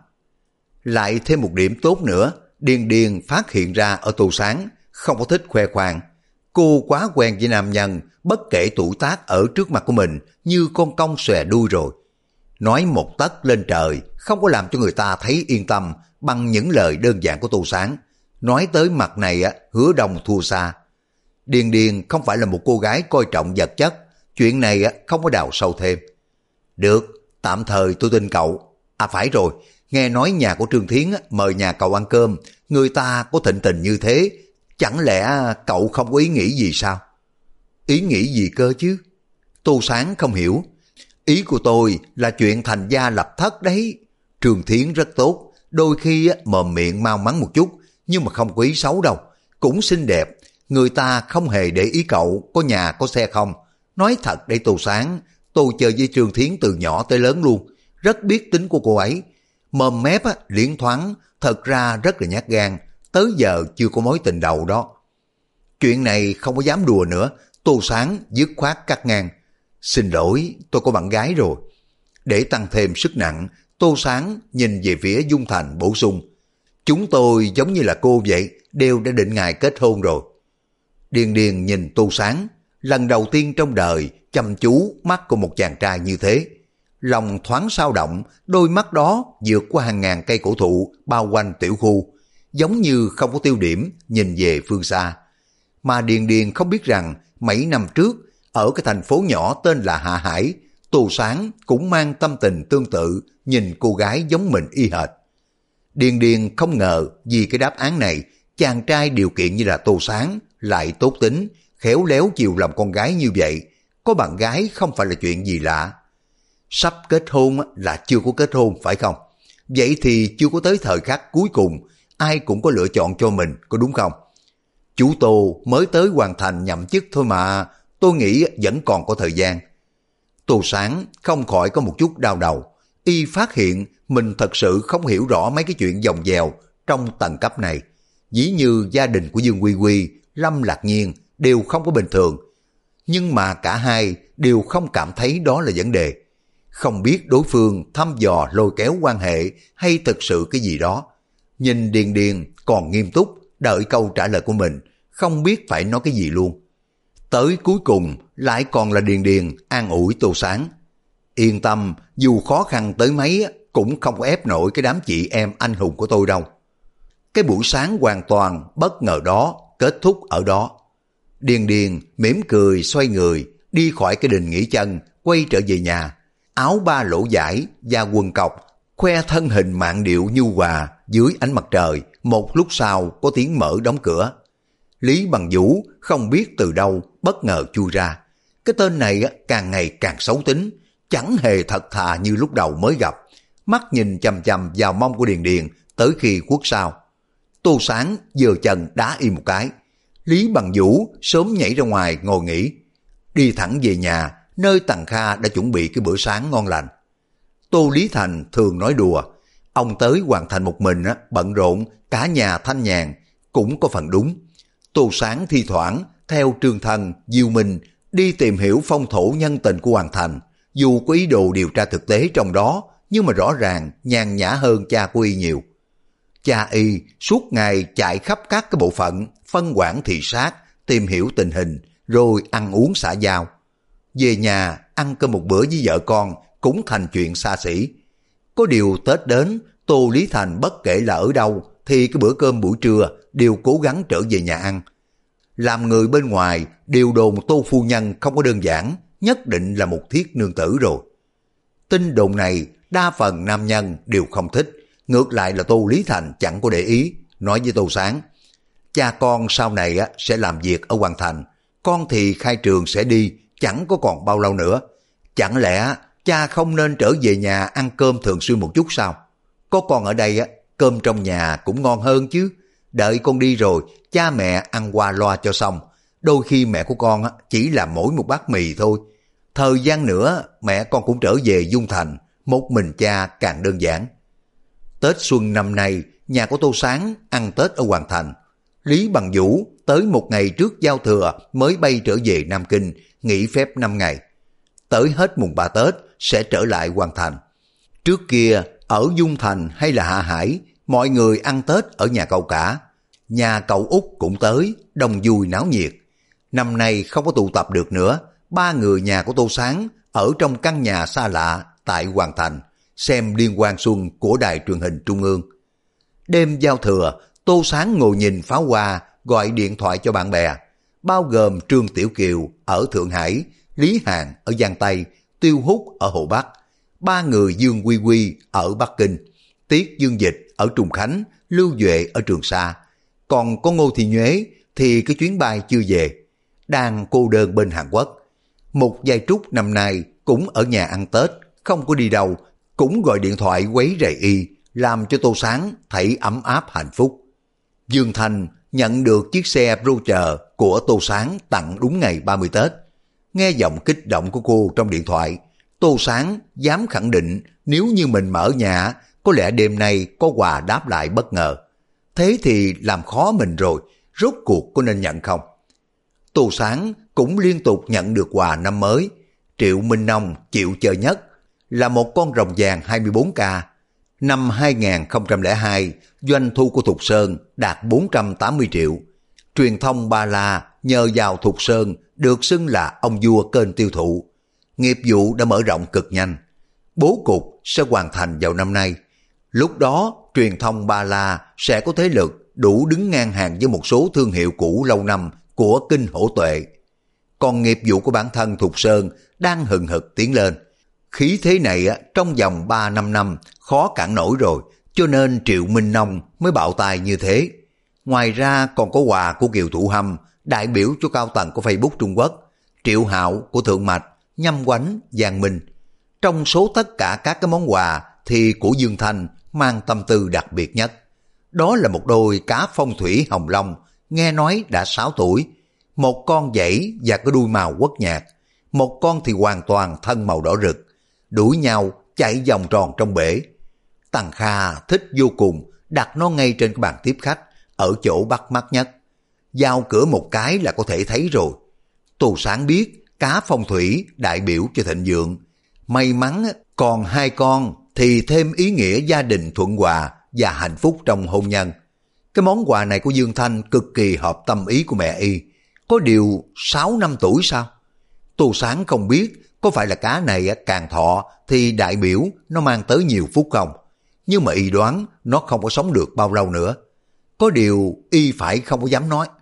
Lại thêm một điểm tốt nữa, Điền Điền phát hiện ra ở Tô Sáng, không có thích khoe khoang. Cô quá quen với nam nhân, bất kể tuổi tác ở trước mặt của mình như con cong xòe đuôi rồi. Nói một tấc lên trời, không có làm cho người ta thấy yên tâm bằng những lời đơn giản của Tô Sáng. Nói tới mặt này Hứa Đông thua xa. Điền Điền không phải là một cô gái coi trọng vật chất, chuyện này không có đào sâu thêm. Được, tạm thời tôi tin cậu. À phải rồi, nghe nói nhà của Trương Thiến mời nhà cậu ăn cơm, người ta có thịnh tình như thế, chẳng lẽ cậu không có ý nghĩ gì sao? Ý nghĩ gì cơ chứ? Tô Sáng không hiểu. Ý của tôi là chuyện thành gia lập thất đấy. Trương Thiến rất tốt, đôi khi mồm miệng mau mắn một chút, nhưng mà không có ý xấu đâu, cũng xinh đẹp. Người ta không hề để ý cậu có nhà có xe không. Nói thật đây Tô Sáng, tôi chơi với Trương Thiến từ nhỏ tới lớn luôn, rất biết tính của cô ấy. Mồm mép liễn thoáng, thật ra rất là nhát gan, tới giờ chưa có mối tình đầu đó. Chuyện này không có dám đùa nữa, Tô Sáng dứt khoát cắt ngang. Xin lỗi, tôi có bạn gái rồi. Để tăng thêm sức nặng, Tô Sáng nhìn về phía Dung Thành bổ sung. Chúng tôi giống như là cô vậy, đều đã định ngày kết hôn rồi. Điền Điền nhìn Tô Sáng, lần đầu tiên trong đời chăm chú mắt của một chàng trai như thế. Lòng thoáng sao động, đôi mắt đó vượt qua hàng ngàn cây cổ thụ bao quanh tiểu khu, giống như không có tiêu điểm nhìn về phương xa. Mà Điền Điền không biết rằng mấy năm trước, ở cái thành phố nhỏ tên là Hạ Hải, Tô Sáng cũng mang tâm tình tương tự nhìn cô gái giống mình y hệt. Điền Điền không ngờ vì cái đáp án này, chàng trai điều kiện như là Tô Sáng lại tốt tính, khéo léo chiều lòng con gái như vậy, có bạn gái không phải là chuyện gì lạ. Sắp kết hôn là chưa có kết hôn phải không? Vậy thì chưa có tới thời khắc cuối cùng, ai cũng có lựa chọn cho mình, có đúng không? Chú Tô mới tới hoàn thành nhậm chức thôi mà, tôi nghĩ vẫn còn có thời gian. Tô Sáng không khỏi có một chút đau đầu, y phát hiện mình thật sự không hiểu rõ mấy cái chuyện vòng vèo trong tầng cấp này. Dĩ như gia đình của Dương Quy Quy, Lâm Lạc Nhiên đều không có bình thường, nhưng mà cả hai đều không cảm thấy đó là vấn đề. Không biết đối phương thăm dò lôi kéo quan hệ hay thực sự cái gì đó. Nhìn Điền Điền còn nghiêm túc đợi câu trả lời của mình, không biết phải nói cái gì luôn. Tới cuối cùng lại còn là Điền Điền an ủi Tô Sáng. Yên tâm, dù khó khăn tới mấy cũng không có ép nổi cái đám chị em anh hùng của tôi đâu. Cái buổi sáng hoàn toàn bất ngờ đó kết thúc ở đó. Điền Điền mỉm cười xoay người đi khỏi cái đình nghỉ chân, quay trở về nhà. Áo ba lỗ vải và quần cộc, khoe thân hình mạn điệu nhu hòa dưới ánh mặt trời. Một lúc sau có tiếng mở đóng cửa. Lý Bằng Vũ không biết từ đâu bất ngờ chui ra. Cái tên này càng ngày càng xấu tính, chẳng hề thật thà như lúc đầu mới gặp. Mắt nhìn chằm chằm vào mông của Điền Điền tới khi khuất sau. Tô Sáng giơ chân đá y một cái. Lý Bằng Vũ sớm nhảy ra ngoài ngồi nghỉ. Đi thẳng về nhà, nơi Tằng Kha đã chuẩn bị cái bữa sáng ngon lành. Tô Lý Thành thường nói đùa, ông tới Hoàng Thành một mình bận rộn, cả nhà thanh nhàn, cũng có phần đúng. Tô Sáng thi thoảng theo Trương Thân, Diêu Minh đi tìm hiểu phong thổ nhân tình của Hoàng Thành, dù có ý đồ điều tra thực tế trong đó, nhưng mà rõ ràng nhàn nhã hơn cha của y nhiều. Cha y suốt ngày chạy khắp các cái bộ phận, phân quản thị sát, tìm hiểu tình hình, rồi ăn uống xã giao. Về nhà ăn cơm một bữa với vợ con cũng thành chuyện xa xỉ. Có điều Tết đến, Tô Lý Thành bất kể là ở đâu thì cái bữa cơm buổi trưa đều cố gắng trở về nhà ăn. Làm người bên ngoài đều đồn Tô phu nhân không có đơn giản, nhất định là một thiết nương tử rồi. Tin đồn này đa phần nam nhân đều không thích, ngược lại là Tô Lý Thành chẳng có để ý, nói với Tô Sáng: cha con sau này sẽ làm việc ở Hoàng Thành, con thì khai trường sẽ đi, chẳng có còn bao lâu nữa. Chẳng lẽ cha không nên trở về nhà ăn cơm thường xuyên một chút sao? Có con ở đây cơm trong nhà cũng ngon hơn chứ. Đợi con đi rồi, cha mẹ ăn qua loa cho xong. Đôi khi mẹ của con chỉ làm mỗi một bát mì thôi. Thời gian nữa mẹ con cũng trở về Dung Thành, một mình cha càng đơn giản. Tết xuân năm nay, nhà của Tô Sáng ăn Tết ở Hoàng Thành. Lý Bằng Vũ tới một ngày trước giao thừa mới bay trở về Nam Kinh, nghỉ phép 5 ngày. Tới hết mùng 3 Tết sẽ trở lại Hoàng Thành. Trước kia, ở Dung Thành hay là Hạ Hải, mọi người ăn Tết ở nhà cậu cả. Nhà cậu Út cũng tới, đông vui náo nhiệt. Năm nay không có tụ tập được nữa, ba người nhà của Tô Sáng ở trong căn nhà xa lạ tại Hoàng Thành, xem Liên Hoan Xuân của Đài Truyền hình Trung ương. Đêm giao thừa, Tô Sáng ngồi nhìn pháo hoa, gọi điện thoại cho bạn bè, bao gồm Trương Tiểu Kiều ở Thượng Hải, Lý Hàn ở Giang Tây, Tiêu Hút ở Hồ Bắc, ba người Dương Quy Quy ở Bắc Kinh, Tiết Dương Dịch ở Trùng Khánh, Lưu Duệ ở Trường Sa. Còn có Ngô Thị Nhuế thì cái chuyến bay chưa về, đang cô đơn bên Hàn Quốc. Một Giai Trúc năm nay cũng ở nhà ăn Tết, không có đi đâu, cũng gọi điện thoại quấy rầy y, làm cho Tô Sáng thấy ấm áp hạnh phúc. Dương Thanh nhận được chiếc xe Roger của Tô Sáng tặng đúng ngày 30 Tết. Nghe giọng kích động của cô trong điện thoại, Tô Sáng dám khẳng định nếu như mình mà ở nhà, có lẽ đêm nay có quà đáp lại bất ngờ. Thế thì làm khó mình rồi, rốt cuộc có nên nhận không? Tô Sáng cũng liên tục nhận được quà năm mới. Triệu Minh Nông chịu chờ nhất là một con rồng vàng 24K. Năm 2002, doanh thu của Thục Sơn đạt 480 triệu. Truyền thông Ba La nhờ vào Thục Sơn được xưng là ông vua kênh tiêu thụ. Nghiệp vụ đã mở rộng cực nhanh. Bố cục sẽ hoàn thành vào năm nay. Lúc đó, truyền thông Ba La sẽ có thế lực đủ đứng ngang hàng với một số thương hiệu cũ lâu năm của Kinh Hổ Tuệ. Còn nghiệp vụ của bản thân Thục Sơn đang hừng hực tiến lên. Khí thế này trong vòng 3-5 năm khó cản nổi rồi, cho nên Triệu Minh Nông mới bạo tài như thế. Ngoài ra còn có quà của Kiều Thủ Hâm, đại biểu cho cao tầng của Facebook Trung Quốc, Triệu Hạo của Thượng Mạch, Nhâm Quánh, Giang Minh. Trong số tất cả các cái món quà thì của Dương Thanh mang tâm tư đặc biệt nhất. Đó là một đôi cá phong thủy hồng long, nghe nói đã 6 tuổi. Một con dãy và cái đuôi màu quất nhạt, một con thì hoàn toàn thân màu đỏ rực, đuổi nhau chạy vòng tròn trong bể. Tằng Kha thích vô cùng, đặt nó ngay trên cái bàn tiếp khách, ở chỗ bắt mắt nhất. Vào cửa một cái là có thể thấy rồi. Tô Sáng biết cá phong thủy đại biểu cho thịnh vượng. May mắn còn 2 con thì thêm ý nghĩa gia đình thuận hòa và hạnh phúc trong hôn nhân. Cái món quà này của Dương Thanh cực kỳ hợp tâm ý của mẹ y. Có điều 6 năm tuổi sao? Tô Sáng không biết có phải là cá này càng thọ thì đại biểu nó mang tới nhiều phúc không. Nhưng mà y đoán nó không có sống được bao lâu nữa. Có điều y không có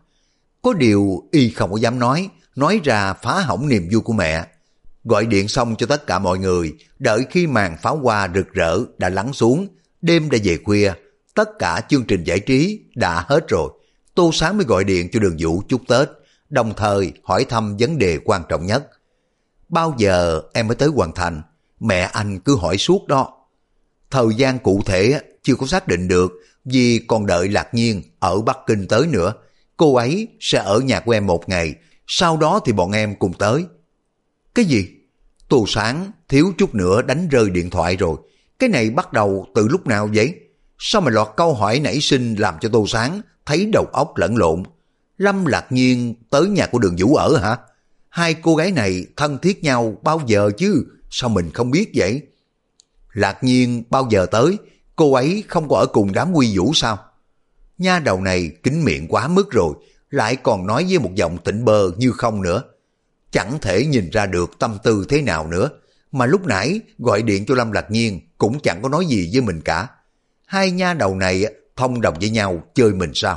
dám nói ra phá hỏng niềm vui của mẹ. Gọi điện xong cho tất cả mọi người, đợi khi màn pháo hoa rực rỡ đã lắng xuống, đêm đã về khuya, tất cả chương trình giải trí đã hết rồi. Tô Sáng mới gọi điện cho Đường Vũ chúc Tết, đồng thời hỏi thăm vấn đề quan trọng nhất. Bao giờ em mới tới Hoàng Thành? Mẹ anh cứ hỏi suốt đó. Thời gian cụ thể chưa có xác định được, vì còn đợi Lạc Nhiên ở Bắc Kinh tới nữa. Cô ấy sẽ ở nhà của em một ngày, sau đó thì bọn em cùng tới. Cái gì? Tô Sáng thiếu chút nữa đánh rơi điện thoại rồi. Cái này bắt đầu từ lúc nào vậy? Sao mà loạt câu hỏi nảy sinh làm cho Tô Sáng thấy đầu óc lẫn lộn? Lâm Lạc Nhiên tới nhà của Đường Vũ ở hả? Hai cô gái này thân thiết nhau bao giờ chứ? Sao mình không biết vậy? Lạc Nhiên bao giờ tới? Cô ấy không có ở cùng đám Quy Vũ sao? Nha đầu này kín miệng quá mức rồi, lại còn nói với một giọng tỉnh bơ như không nữa. Chẳng thể nhìn ra được tâm tư thế nào nữa, mà lúc nãy gọi điện cho Lâm Lạc Nhiên cũng chẳng có nói gì với mình cả. Hai nha đầu này thông đồng với nhau chơi mình sao?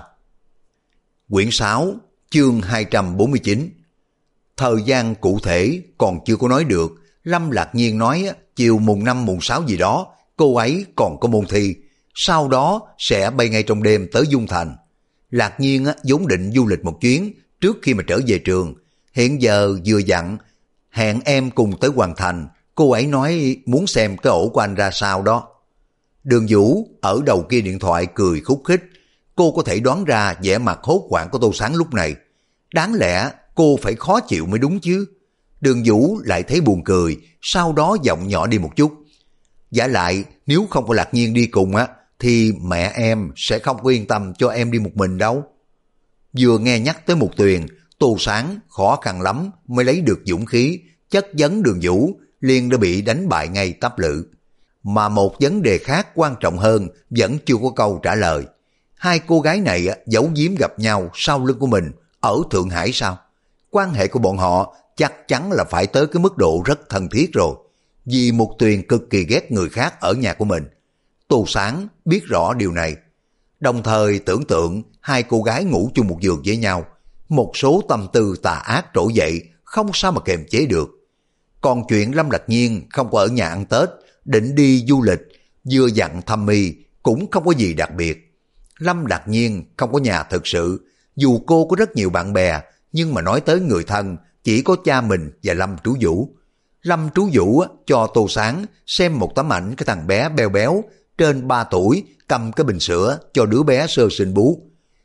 Quyển 6, chương 249. Thời gian cụ thể còn chưa có nói được. Lâm Lạc Nhiên nói chiều mùng 5 mùng 6 gì đó cô ấy còn có môn thi, sau đó sẽ bay ngay trong đêm tới Dung Thành. Lạc Nhiên vốn định du lịch một chuyến trước khi mà trở về trường, hiện giờ vừa dặn hẹn em cùng tới Hoàng Thành. Cô ấy nói muốn xem cái ổ của anh ra sao đó. Đường Vũ ở đầu kia điện thoại cười khúc khích. Cô có thể đoán ra vẻ mặt hốt hoảng của Tô Sáng lúc này. Đáng lẽ cô phải khó chịu mới đúng chứ. Đường Vũ lại thấy buồn cười, sau đó giọng nhỏ đi một chút. Giả lại nếu không có Lạc Nhiên đi cùng thì mẹ em sẽ không có yên tâm cho em đi một mình đâu. Vừa nghe nhắc tới Mục Tuyền, Tô Sáng khó khăn lắm mới lấy được dũng khí chất vấn Đường Vũ, liền đã bị đánh bại ngay tấp lự. Mà một vấn đề khác quan trọng hơn vẫn chưa có câu trả lời. Hai cô gái này giấu giếm gặp nhau sau lưng của mình ở Thượng Hải sao? Quan hệ của bọn họ chắc chắn là phải tới cái mức độ rất thân thiết rồi. Vì Mục Tuyền cực kỳ ghét người khác ở nhà của mình. Tô Sáng biết rõ điều này. Đồng thời tưởng tượng hai cô gái ngủ chung một giường với nhau. Một số tâm tư tà ác trỗi dậy, không sao mà kiềm chế được. Còn chuyện Lâm Lạc Nhiên không có ở nhà ăn Tết, định đi du lịch, vừa dặn thăm mi cũng không có gì đặc biệt. Lâm Lạc Nhiên không có nhà thực sự, dù cô có rất nhiều bạn bè, nhưng mà nói tới người thân chỉ có cha mình và Lâm Trú Vũ. Lâm Trú Vũ cho Tô Sáng xem một tấm ảnh cái thằng bé béo béo trên 3 tuổi cầm cái bình sữa cho đứa bé sơ sinh bú.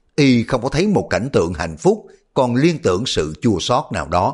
Y không có thấy một cảnh tượng hạnh phúc, còn liên tưởng sự chua xót nào đó.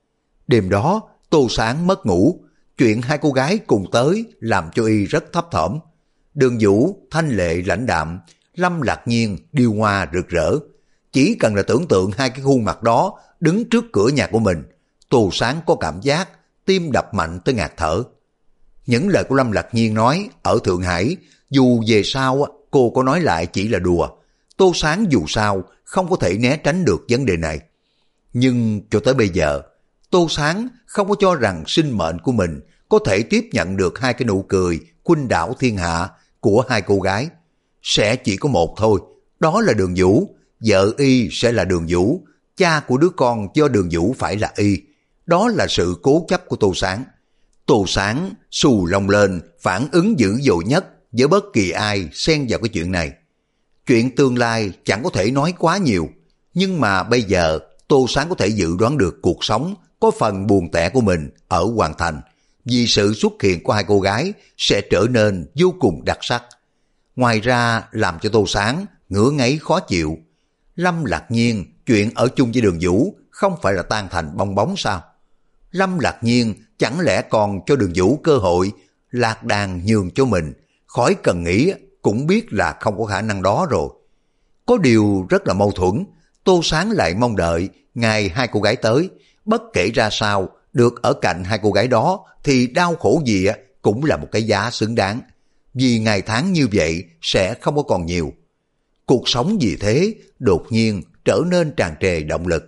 Đêm đó Tô Sáng mất ngủ, chuyện hai cô gái cùng tới làm cho Y rất thấp thỏm. Đường Vũ thanh lệ lãnh đạm, Lâm Lạc Nhiên điêu hoa rực rỡ. Chỉ cần là tưởng tượng hai cái khuôn mặt đó đứng trước cửa nhà của mình, Tô Sáng có cảm giác tim đập mạnh tới ngạt thở. Những lời của Lâm Lạc Nhiên nói ở Thượng Hải, dù về sau cô có nói lại chỉ là đùa. Tô Sáng dù sao không có thể né tránh được vấn đề này. Nhưng cho tới bây giờ, Tô Sáng không có cho rằng sinh mệnh của mình có thể tiếp nhận được hai cái nụ cười khuynh đảo thiên hạ của hai cô gái. Sẽ chỉ có một thôi, đó là Đường Vũ. Vợ Y sẽ là Đường Vũ, cha của đứa con do Đường Vũ phải là Y. Đó là sự cố chấp của Tô Sáng. Tô Sáng xù lông lên, phản ứng dữ dội nhất với bất kỳ ai xen vào cái chuyện này. Chuyện tương lai chẳng có thể nói quá nhiều, nhưng mà bây giờ Tô Sáng có thể dự đoán được cuộc sống có phần buồn tẻ của mình ở Hoàng Thành, vì sự xuất hiện của hai cô gái sẽ trở nên vô cùng đặc sắc. Ngoài ra làm cho Tô Sáng ngứa ngáy khó chịu. Lâm Lạc Nhiên chuyện ở chung với Đường Vũ không phải là tan thành bong bóng sao? Lâm Lạc Nhiên chẳng lẽ còn cho Đường Vũ cơ hội lạc đàn nhường cho mình, khỏi cần nghĩ cũng biết là không có khả năng đó rồi. Có điều rất là mâu thuẫn, Tô Sáng lại mong đợi ngày hai cô gái tới, bất kể ra sao, được ở cạnh hai cô gái đó thì đau khổ gì cũng là một cái giá xứng đáng, vì ngày tháng như vậy sẽ không có còn nhiều. Cuộc sống vì thế đột nhiên trở nên tràn trề động lực.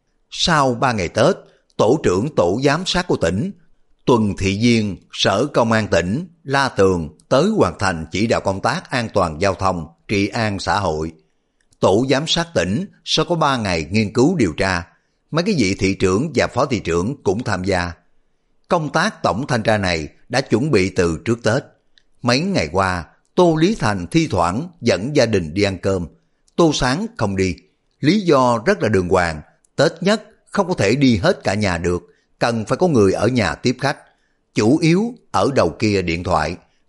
Sau 3 ngày Tết, tổ trưởng tổ giám sát của tỉnh, Tuần Thị Diên, Sở Công an tỉnh, La Tường tới hoàn thành chỉ đạo công tác an toàn giao thông, trị an xã hội. Tổ giám sát tỉnh sẽ có 3 ngày nghiên cứu điều tra, mấy cái vị thị trưởng và phó thị trưởng cũng tham gia. Công tác tổng thanh tra này đã chuẩn bị từ trước Tết. Mấy ngày qua, Tô Lý Thành thi thoảng dẫn gia đình đi ăn cơm. Tô Sáng không đi, lý do rất là đường hoàng, Tết nhất không có thể đi hết cả nhà được, cần phải có người ở nhà tiếp khách. Chủ yếu ở đầu kia điện thoại,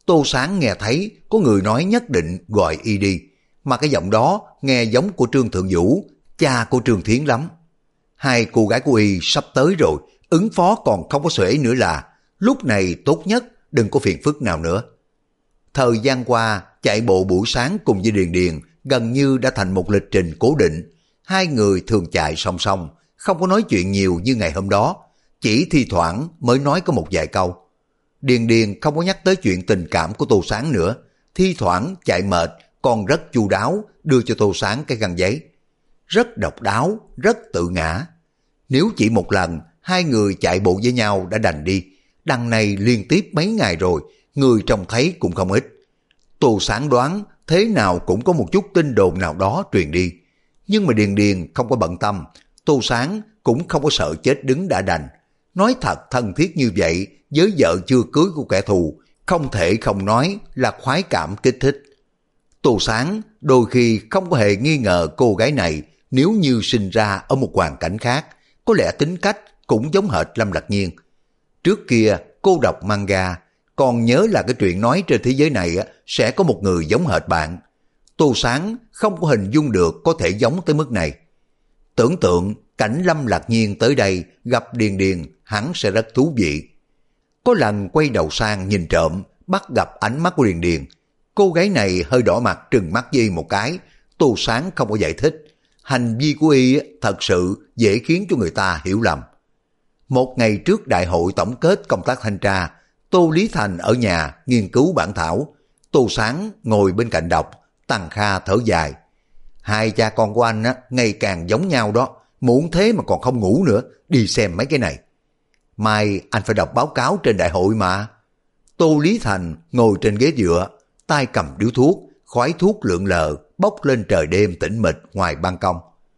Tô Sáng nghe thấy có người nói nhất định gọi y đi, mà cái giọng đó nghe giống của Trương Thượng Vũ, cha của Trương Thiến lắm. Hai cô gái của y sắp tới rồi, ứng phó còn không có xuể nữa là, lúc này tốt nhất đừng có phiền phức nào nữa. Thời gian qua, chạy bộ buổi sáng cùng với Điền Điền gần như đã thành một lịch trình cố định. Hai người thường chạy song song, không có nói chuyện nhiều như ngày hôm đó, chỉ thi thoảng mới nói có một vài câu. Điền Điền không có nhắc tới chuyện tình cảm của Tô Sáng nữa, thi thoảng chạy mệt còn rất chu đáo đưa cho Tô Sáng cái khăn giấy. Rất độc đáo, rất tự ngã. Nếu chỉ một lần, hai người chạy bộ với nhau đã đành đi, đằng này liên tiếp mấy ngày rồi, người trông thấy cũng không ít. Tô Sáng đoán thế nào cũng có một chút tin đồn nào đó truyền đi. Nhưng mà Điền Điền không có bận tâm, Tô Sáng cũng không có sợ chết đứng đã đành. Nói thật thân thiết như vậy với vợ chưa cưới của kẻ thù, không thể không nói là khoái cảm kích thích. Tô Sáng đôi khi không có hề nghi ngờ cô gái này nếu như sinh ra ở một hoàn cảnh khác, có lẽ tính cách cũng giống hệt Lâm Lạc Nhiên. Trước kia cô đọc manga, còn nhớ là cái chuyện nói trên thế giới này sẽ có một người giống hệt bạn. Tô Sáng không có hình dung được có thể giống tới mức này. Tưởng tượng cảnh Lâm Lạc Nhiên tới đây gặp Điền Điền hẳn sẽ rất thú vị. Có lần quay đầu sang nhìn trộm, bắt gặp ánh mắt của Điền Điền. Cô gái này hơi đỏ mặt trừng mắt với một cái. Tô Sáng không có giải thích. Hành vi của y thật sự dễ khiến cho người ta hiểu lầm. Một ngày trước đại hội tổng kết công tác thanh tra, Tô Lý Thành ở nhà nghiên cứu bản thảo. Tô Sáng ngồi bên cạnh đọc, Tăng Kha thở dài. Hai cha con của anh ngày càng giống nhau đó, muộn thế mà còn không ngủ nữa, đi xem mấy cái này. Mai anh phải đọc báo cáo trên đại hội mà. Tô Lý Thành ngồi trên ghế dựa, tay cầm điếu thuốc, khói thuốc lượn lờ, bốc lên trời đêm tĩnh mịch ngoài ban công.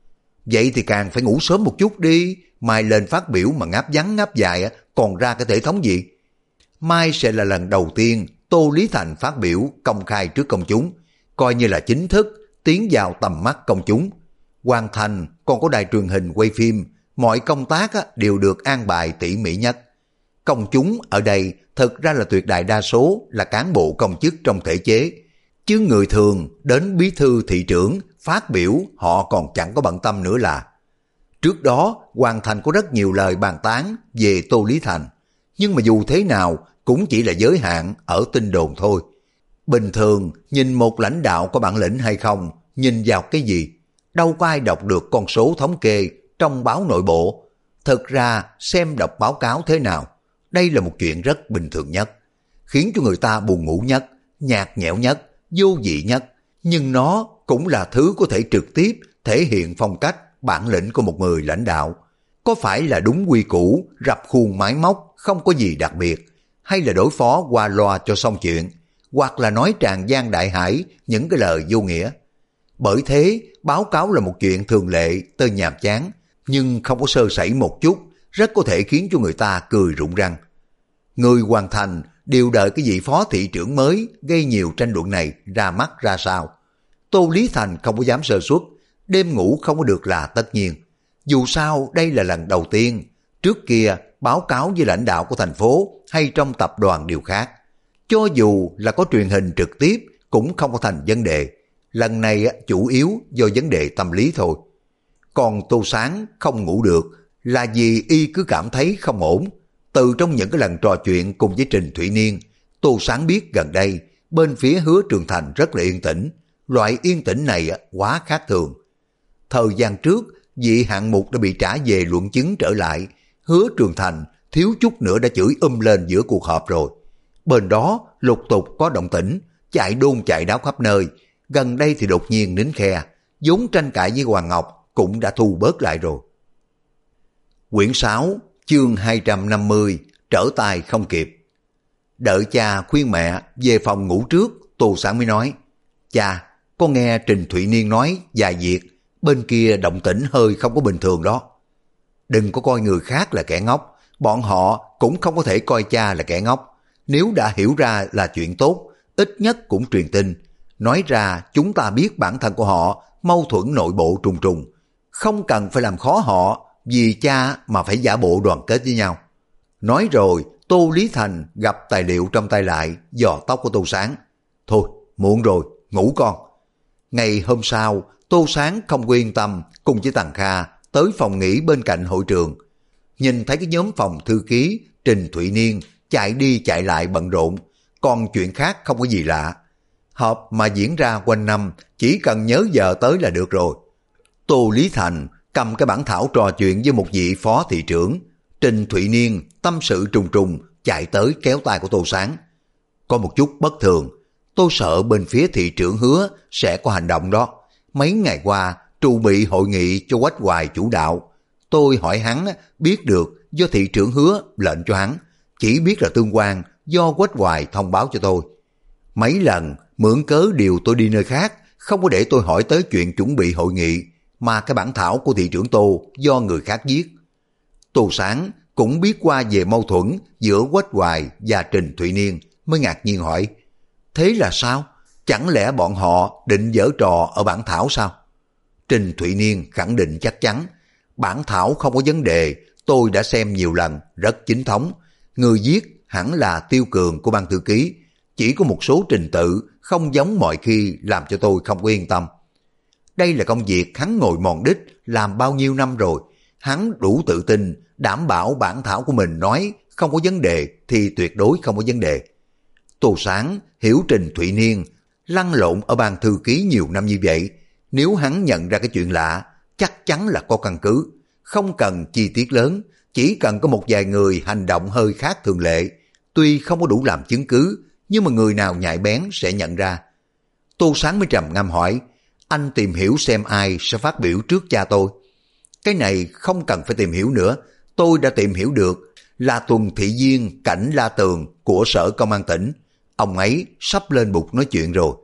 Vậy thì càng phải ngủ sớm một chút đi, mai lên phát biểu mà ngáp ngắn ngáp dài còn ra cái thể thống gì. Mai sẽ là lần đầu tiên Tô Lý Thành phát biểu công khai trước công chúng, coi như là chính thức tiến vào tầm mắt công chúng. Hoàn thành còn có đài truyền hình quay phim, mọi công tác đều được an bài tỉ mỉ nhất. Công chúng ở đây thực ra là tuyệt đại đa số là cán bộ công chức trong thể chế, chứ người thường đến bí thư thị trưởng phát biểu họ còn chẳng có bận tâm nữa là. Trước đó Hoàn Thành có rất nhiều lời bàn tán về Tô Lý Thành, nhưng mà dù thế nào cũng chỉ là giới hạn ở tin đồn thôi. Bình thường nhìn một lãnh đạo có bản lĩnh hay không, nhìn vào cái gì? Đâu có ai đọc được con số thống kê trong báo nội bộ. Thực ra xem đọc báo cáo thế nào, đây là một chuyện rất bình thường nhất, khiến cho người ta buồn ngủ nhất, nhạt nhẽo nhất, vô vị nhất, nhưng nó cũng là thứ có thể trực tiếp thể hiện phong cách, bản lĩnh của một người lãnh đạo. Có phải là đúng quy củ, rập khuôn máy móc, không có gì đặc biệt, hay là đối phó qua loa cho xong chuyện, hoặc là nói tràn gian đại hải những cái lời vô nghĩa. Bởi thế, báo cáo là một chuyện thường lệ, tơi nhàm chán, nhưng không có sơ sẩy một chút, rất có thể khiến cho người ta cười rụng răng. Người Hoàn Thành đều đợi cái vị phó thị trưởng mới gây nhiều tranh luận này ra mắt ra sao. Tô Lý Thành không có dám sơ suất, đêm ngủ không có được là tất nhiên. Dù sao đây là lần đầu tiên, trước kia báo cáo với lãnh đạo của thành phố hay trong tập đoàn đều khác. Cho dù là có truyền hình trực tiếp cũng không có thành vấn đề. Lần này chủ yếu do vấn đề tâm lý thôi. Còn Tô Sáng không ngủ được là vì y cứ cảm thấy không ổn. Từ trong những cái lần trò chuyện cùng với Trình Thủy Niên, Tô Sáng biết gần đây bên phía Hứa Trường Thành rất là yên tĩnh. Loại yên tĩnh này quá khác thường. Thời gian trước, vị hạng mục đã bị trả về luận chứng trở lại. Hứa Trường Thành thiếu chút nữa đã chửi lên giữa cuộc họp rồi. Bên đó lục tục có động tĩnh, chạy đôn chạy đáo khắp nơi. Gần đây thì đột nhiên nín khe, vốn tranh cãi với Hoàng Ngọc cũng đã thu bớt lại rồi. Quyển 6, chương 250, trở tay không kịp. Đợi cha khuyên mẹ về phòng ngủ trước, Tô Sáng mới nói, cha, con nghe Trình Thụy Niên nói vài việc, bên kia động tĩnh hơi không có bình thường đó. Đừng có coi người khác là kẻ ngốc, bọn họ cũng không có thể coi cha là kẻ ngốc. Nếu đã hiểu ra là chuyện tốt, ít nhất cũng truyền tin. Nói ra chúng ta biết bản thân của họ mâu thuẫn nội bộ trùng trùng, không cần phải làm khó họ vì cha mà phải giả bộ đoàn kết với nhau. Nói rồi Tô Lý Thành gặp tài liệu trong tay lại, dò tóc của Tô Sáng. Thôi, muộn rồi, ngủ con. Ngày hôm sau, Tô Sáng không yên tâm cùng với Tằng Kha tới phòng nghỉ bên cạnh hội trường. Nhìn thấy cái nhóm phòng thư ký Trình Thụy Niên chạy đi chạy lại bận rộn, còn chuyện khác không có gì lạ. Họp mà diễn ra quanh năm, chỉ cần nhớ giờ tới là được rồi. Tô Lý Thành cầm cái bản thảo trò chuyện với một vị phó thị trưởng. Trình Thụy Niên tâm sự trùng trùng chạy tới kéo tay của Tô Sáng. Có một chút bất thường, tôi sợ bên phía thị trưởng Hứa sẽ có hành động đó. Mấy ngày qua trù bị hội nghị cho Quách Hoài chủ đạo. Tôi hỏi hắn biết được do thị trưởng Hứa lệnh cho hắn, chỉ biết là tương quan do Quách Hoài thông báo cho tôi. Mấy lần mượn cớ điều tôi đi nơi khác, không có để tôi hỏi tới chuyện chuẩn bị hội nghị, mà cái bản thảo của thị trưởng Tô do người khác viết. Tô Sáng cũng biết qua về mâu thuẫn giữa Quách Hoài và Trình Thụy Niên, mới ngạc nhiên hỏi, thế là sao? Chẳng lẽ bọn họ định giở trò ở bản thảo sao? Trình Thụy Niên khẳng định chắc chắn, bản thảo không có vấn đề, tôi đã xem nhiều lần, rất chính thống. Người viết hẳn là Tiêu Cường của ban thư ký, chỉ có một số trình tự không giống mọi khi làm cho tôi không yên tâm. Đây là công việc hắn ngồi mòn đích làm bao nhiêu năm rồi, hắn đủ tự tin, đảm bảo bản thảo của mình nói không có vấn đề thì tuyệt đối không có vấn đề. Tô Sáng hiểu Trình Thụy Niên lăn lộn ở ban thư ký nhiều năm như vậy, nếu hắn nhận ra cái chuyện lạ, chắc chắn là có căn cứ, không cần chi tiết lớn, chỉ cần có một vài người hành động hơi khác thường lệ, tuy không có đủ làm chứng cứ, nhưng mà người nào nhạy bén sẽ nhận ra. Tô Sáng mới trầm ngâm hỏi, anh tìm hiểu xem ai sẽ phát biểu trước cha tôi. Cái này không cần phải tìm hiểu nữa, tôi đã tìm hiểu được, là tuần thị viên Cảnh La Tường của Sở Công an tỉnh. Ông ấy sắp lên bục nói chuyện rồi.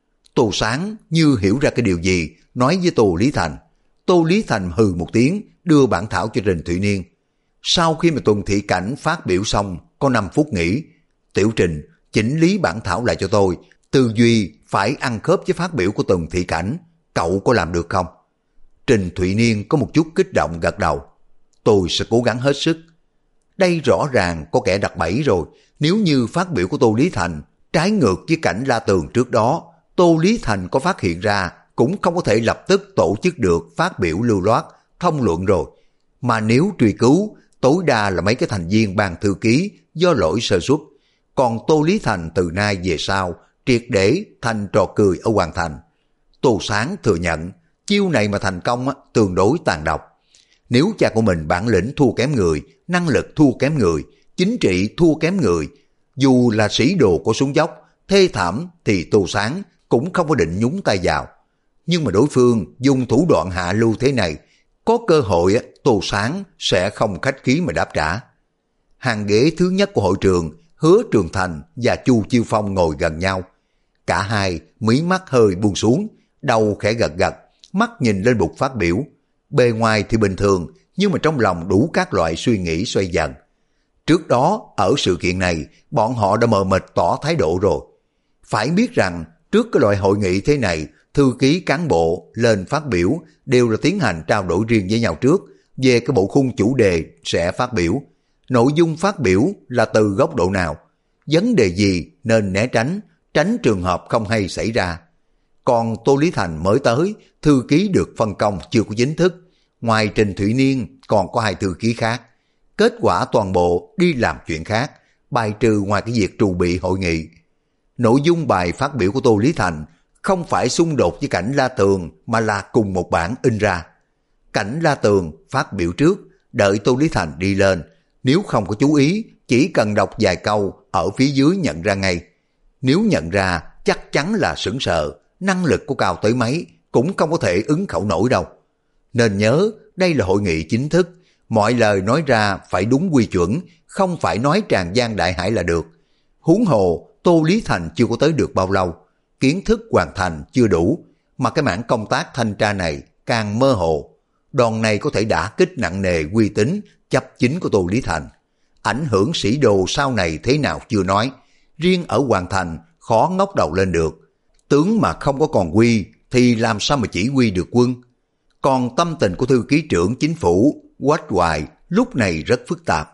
Tô Sáng như hiểu ra cái điều gì, nói với Tô Lý Thành. Tô Lý Thành hừ một tiếng, đưa bản thảo cho Trình Thụy Niên. Sau khi mà tuần thị Cảnh phát biểu xong, có 5 phút nghỉ. Tiểu Trình, chỉnh lý bản thảo lại cho tôi, tư duy phải ăn khớp với phát biểu của tuần thị Cảnh. Cậu có làm được không? Trình Thụy Niên có một chút kích động gật đầu. Tôi sẽ cố gắng hết sức. Đây rõ ràng có kẻ đặt bẫy rồi. Nếu như phát biểu của Tô Lý Thành trái ngược với Cảnh La Tường trước đó, Tô Lý Thành có phát hiện ra cũng không có thể lập tức tổ chức được phát biểu lưu loát, thông luận rồi. Mà nếu truy cứu, tối đa là mấy cái thành viên ban thư ký do lỗi sơ suất. Còn Tô Lý Thành từ nay về sau triệt để thành trò cười ở Hoàng Thành. Tô Sáng thừa nhận, chiêu này mà thành công tương đối tàn độc. Nếu cha của mình bản lĩnh thua kém người, năng lực thua kém người, chính trị thua kém người, dù là sĩ đồ của súng dốc, thê thảm thì Tô Sáng cũng không có định nhúng tay vào. Nhưng mà đối phương dùng thủ đoạn hạ lưu thế này, có cơ hội Tô Sáng sẽ không khách khí mà đáp trả. Hàng ghế thứ nhất của hội trường, Hứa Trường Thành và Chu Chiêu Phong ngồi gần nhau. Cả hai mí mắt hơi buông xuống, đầu khẽ gật gật, mắt nhìn lên bục phát biểu. Bề ngoài thì bình thường, nhưng mà trong lòng đủ các loại suy nghĩ xoay dần. Trước đó, ở sự kiện này, bọn họ đã mờ mịt tỏ thái độ rồi. Phải biết rằng, trước cái loại hội nghị thế này, thư ký cán bộ lên phát biểu đều là tiến hành trao đổi riêng với nhau trước, về cái bộ khung chủ đề sẽ phát biểu. Nội dung phát biểu là từ góc độ nào, vấn đề gì nên né tránh, tránh trường hợp không hay xảy ra. Còn Tô Lý Thành mới tới, thư ký được phân công chưa có chính thức. Ngoài Trình Thụy Niên còn có 2 thư ký khác. Kết quả toàn bộ đi làm chuyện khác, bài trừ ngoài cái việc trù bị hội nghị. Nội dung bài phát biểu của Tô Lý Thành không phải xung đột với Cảnh La Tường mà là cùng một bản in ra. Cảnh La Tường phát biểu trước, đợi Tô Lý Thành đi lên. Nếu không có chú ý, chỉ cần đọc vài câu ở phía dưới nhận ra ngay. Nếu nhận ra, chắc chắn là sững sờ, năng lực của cao tới mấy cũng không có thể ứng khẩu nổi đâu. Nên nhớ, đây là hội nghị chính thức, mọi lời nói ra phải đúng quy chuẩn, không phải nói tràn gian đại hải là được. Huống hồ, Tô Lý Thành chưa có tới được bao lâu, kiến thức hoàn thành chưa đủ, mà cái mảng công tác thanh tra này càng mơ hồ. Đòn này có thể đả kích nặng nề uy tín, chấp chính của Tô Lý Thành. Ảnh hưởng sĩ đồ sau này thế nào chưa nói, riêng ở Hoàng Thành khó ngóc đầu lên được. Tướng mà không có còn quy thì làm sao mà chỉ huy được quân. Còn tâm tình của thư ký trưởng chính phủ Quách Hoài lúc này rất phức tạp.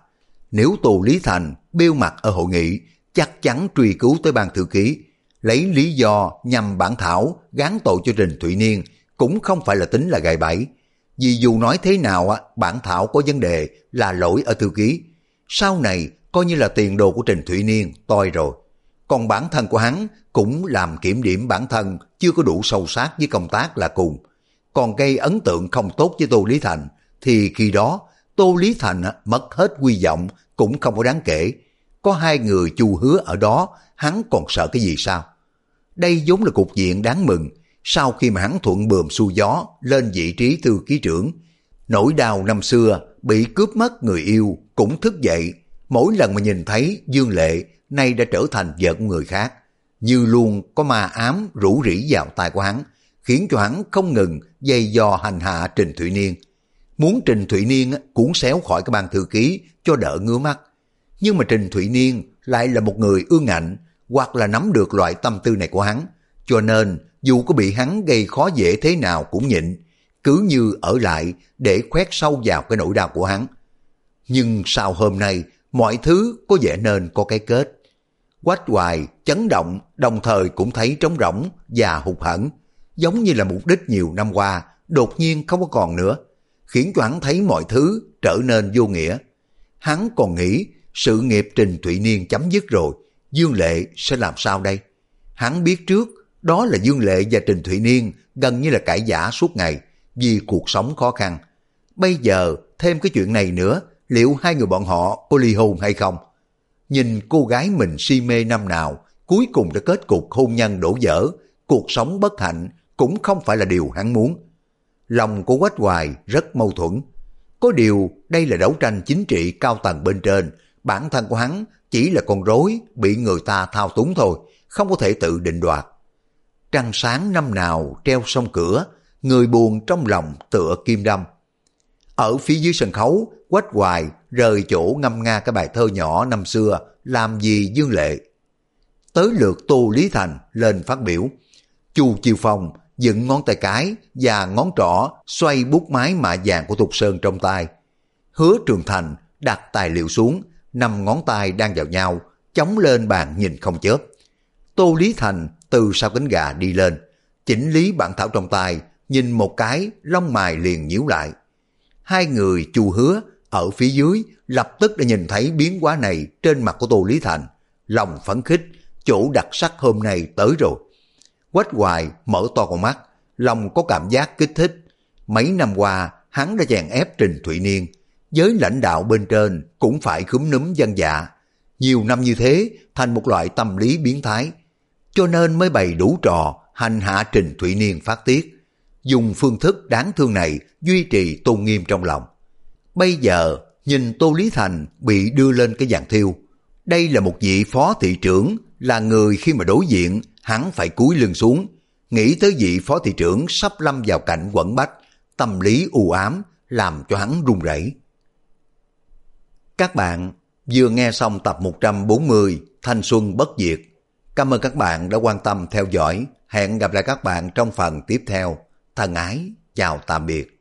Nếu Tô Lý Thành bêu mặt ở hội nghị, chắc chắn truy cứu tới ban thư ký, lấy lý do nhằm bản thảo gán tội cho Trình Thụy Niên cũng không phải là tính là gài bẫy. Vì dù nói thế nào bản thảo có vấn đề là lỗi ở thư ký, sau này coi như là tiền đồ của Trình Thụy Niên toi rồi. Còn bản thân của hắn cũng làm kiểm điểm bản thân chưa có đủ sâu sát với công tác là cùng. Còn gây ấn tượng không tốt với Tô Lý Thành, thì khi đó Tô Lý Thành mất hết quy vọng cũng không có đáng kể. Có hai người Chu Hứa ở đó, hắn còn sợ cái gì sao? Đây vốn là cục diện đáng mừng. Sau khi mà hắn thuận buồm xuôi gió lên vị trí thư ký trưởng, nỗi đau năm xưa bị cướp mất người yêu cũng thức dậy. Mỗi lần mà nhìn thấy Dương Lệ nay đã trở thành vợ của người khác, như luôn có ma ám rủ rỉ vào tai của hắn, khiến cho hắn không ngừng dây dò hành hạ Trình Thụy Niên. Muốn Trình Thụy Niên cuốn xéo khỏi cái ban thư ký cho đỡ ngứa mắt. Nhưng mà Trình Thụy Niên lại là một người ương ngạnh, hoặc là nắm được loại tâm tư này của hắn, cho nên dù có bị hắn gây khó dễ thế nào cũng nhịn, cứ như ở lại để khoét sâu vào cái nỗi đau của hắn. Nhưng sau hôm nay, mọi thứ có vẻ nên có cái kết. Quách Hoài chấn động, đồng thời cũng thấy trống rỗng và hụt hẫng, giống như là mục đích nhiều năm qua đột nhiên không có còn nữa, khiến cho hắn thấy mọi thứ trở nên vô nghĩa. Hắn còn nghĩ sự nghiệp Trình Thụy Niên chấm dứt rồi, Dương Lệ sẽ làm sao đây? Hắn biết trước đó là Dương Lệ và Trình Thụy Niên gần như là cãi vã suốt ngày vì cuộc sống khó khăn. Bây giờ thêm cái chuyện này nữa, liệu hai người bọn họ có ly hôn hay không? Nhìn cô gái mình si mê năm nào, cuối cùng đã kết cục hôn nhân đổ vỡ, cuộc sống bất hạnh cũng không phải là điều hắn muốn. Lòng của Quách Hoài rất mâu thuẫn. Có điều đây là đấu tranh chính trị cao tầng bên trên, bản thân của hắn chỉ là con rối bị người ta thao túng thôi, không có thể tự định đoạt. Trăng sáng năm nào treo song cửa, người buồn trong lòng tựa kim đâm. Ở phía dưới sân khấu, Quách Hoài rời chỗ ngâm nga cái bài thơ nhỏ năm xưa Làm gì Dương Lệ. Tới lượt Tô Lý Thành lên phát biểu. Chu Chiêu Phong dựng ngón tay cái và ngón trỏ xoay bút máy mạ vàng của Thục Sơn trong tay. Hứa Trường Thành đặt tài liệu xuống, 5 ngón tay đang vào nhau, chống lên bàn nhìn không chớp. Tô Lý Thành từ sau cánh gà đi lên, chỉnh lý bản thảo trong tay, nhìn một cái, lông mày liền nhíu lại. Hai người Chu Hứa ở phía dưới lập tức đã nhìn thấy biến hóa này trên mặt của Tô Lý Thành, lòng phấn khích, chỗ đặc sắc hôm nay tới rồi. Quách Hoài mở to con mắt, lòng có cảm giác kích thích. Mấy năm qua hắn đã chèn ép Trình Thụy Niên, với lãnh đạo bên trên cũng phải khúm núm dân dạ. Nhiều năm như thế thành một loại tâm lý biến thái, cho nên mới bày đủ trò hành hạ Trình Thụy Niên phát tiết, dùng phương thức đáng thương này duy trì tôn nghiêm trong lòng. Bây giờ nhìn Tô Lý Thành bị đưa lên cái giàn thiêu, đây là một vị phó thị trưởng, là người khi mà đối diện hắn phải cúi lưng xuống. Nghĩ tới vị phó thị trưởng sắp lâm vào cảnh quẫn bách, tâm lý u ám làm cho hắn run rẩy. Các bạn vừa nghe xong tập 140 Thanh Xuân Bất Diệt. Cảm ơn các bạn đã quan tâm theo dõi. Hẹn gặp lại các bạn trong phần tiếp theo. Thân ái, chào tạm biệt.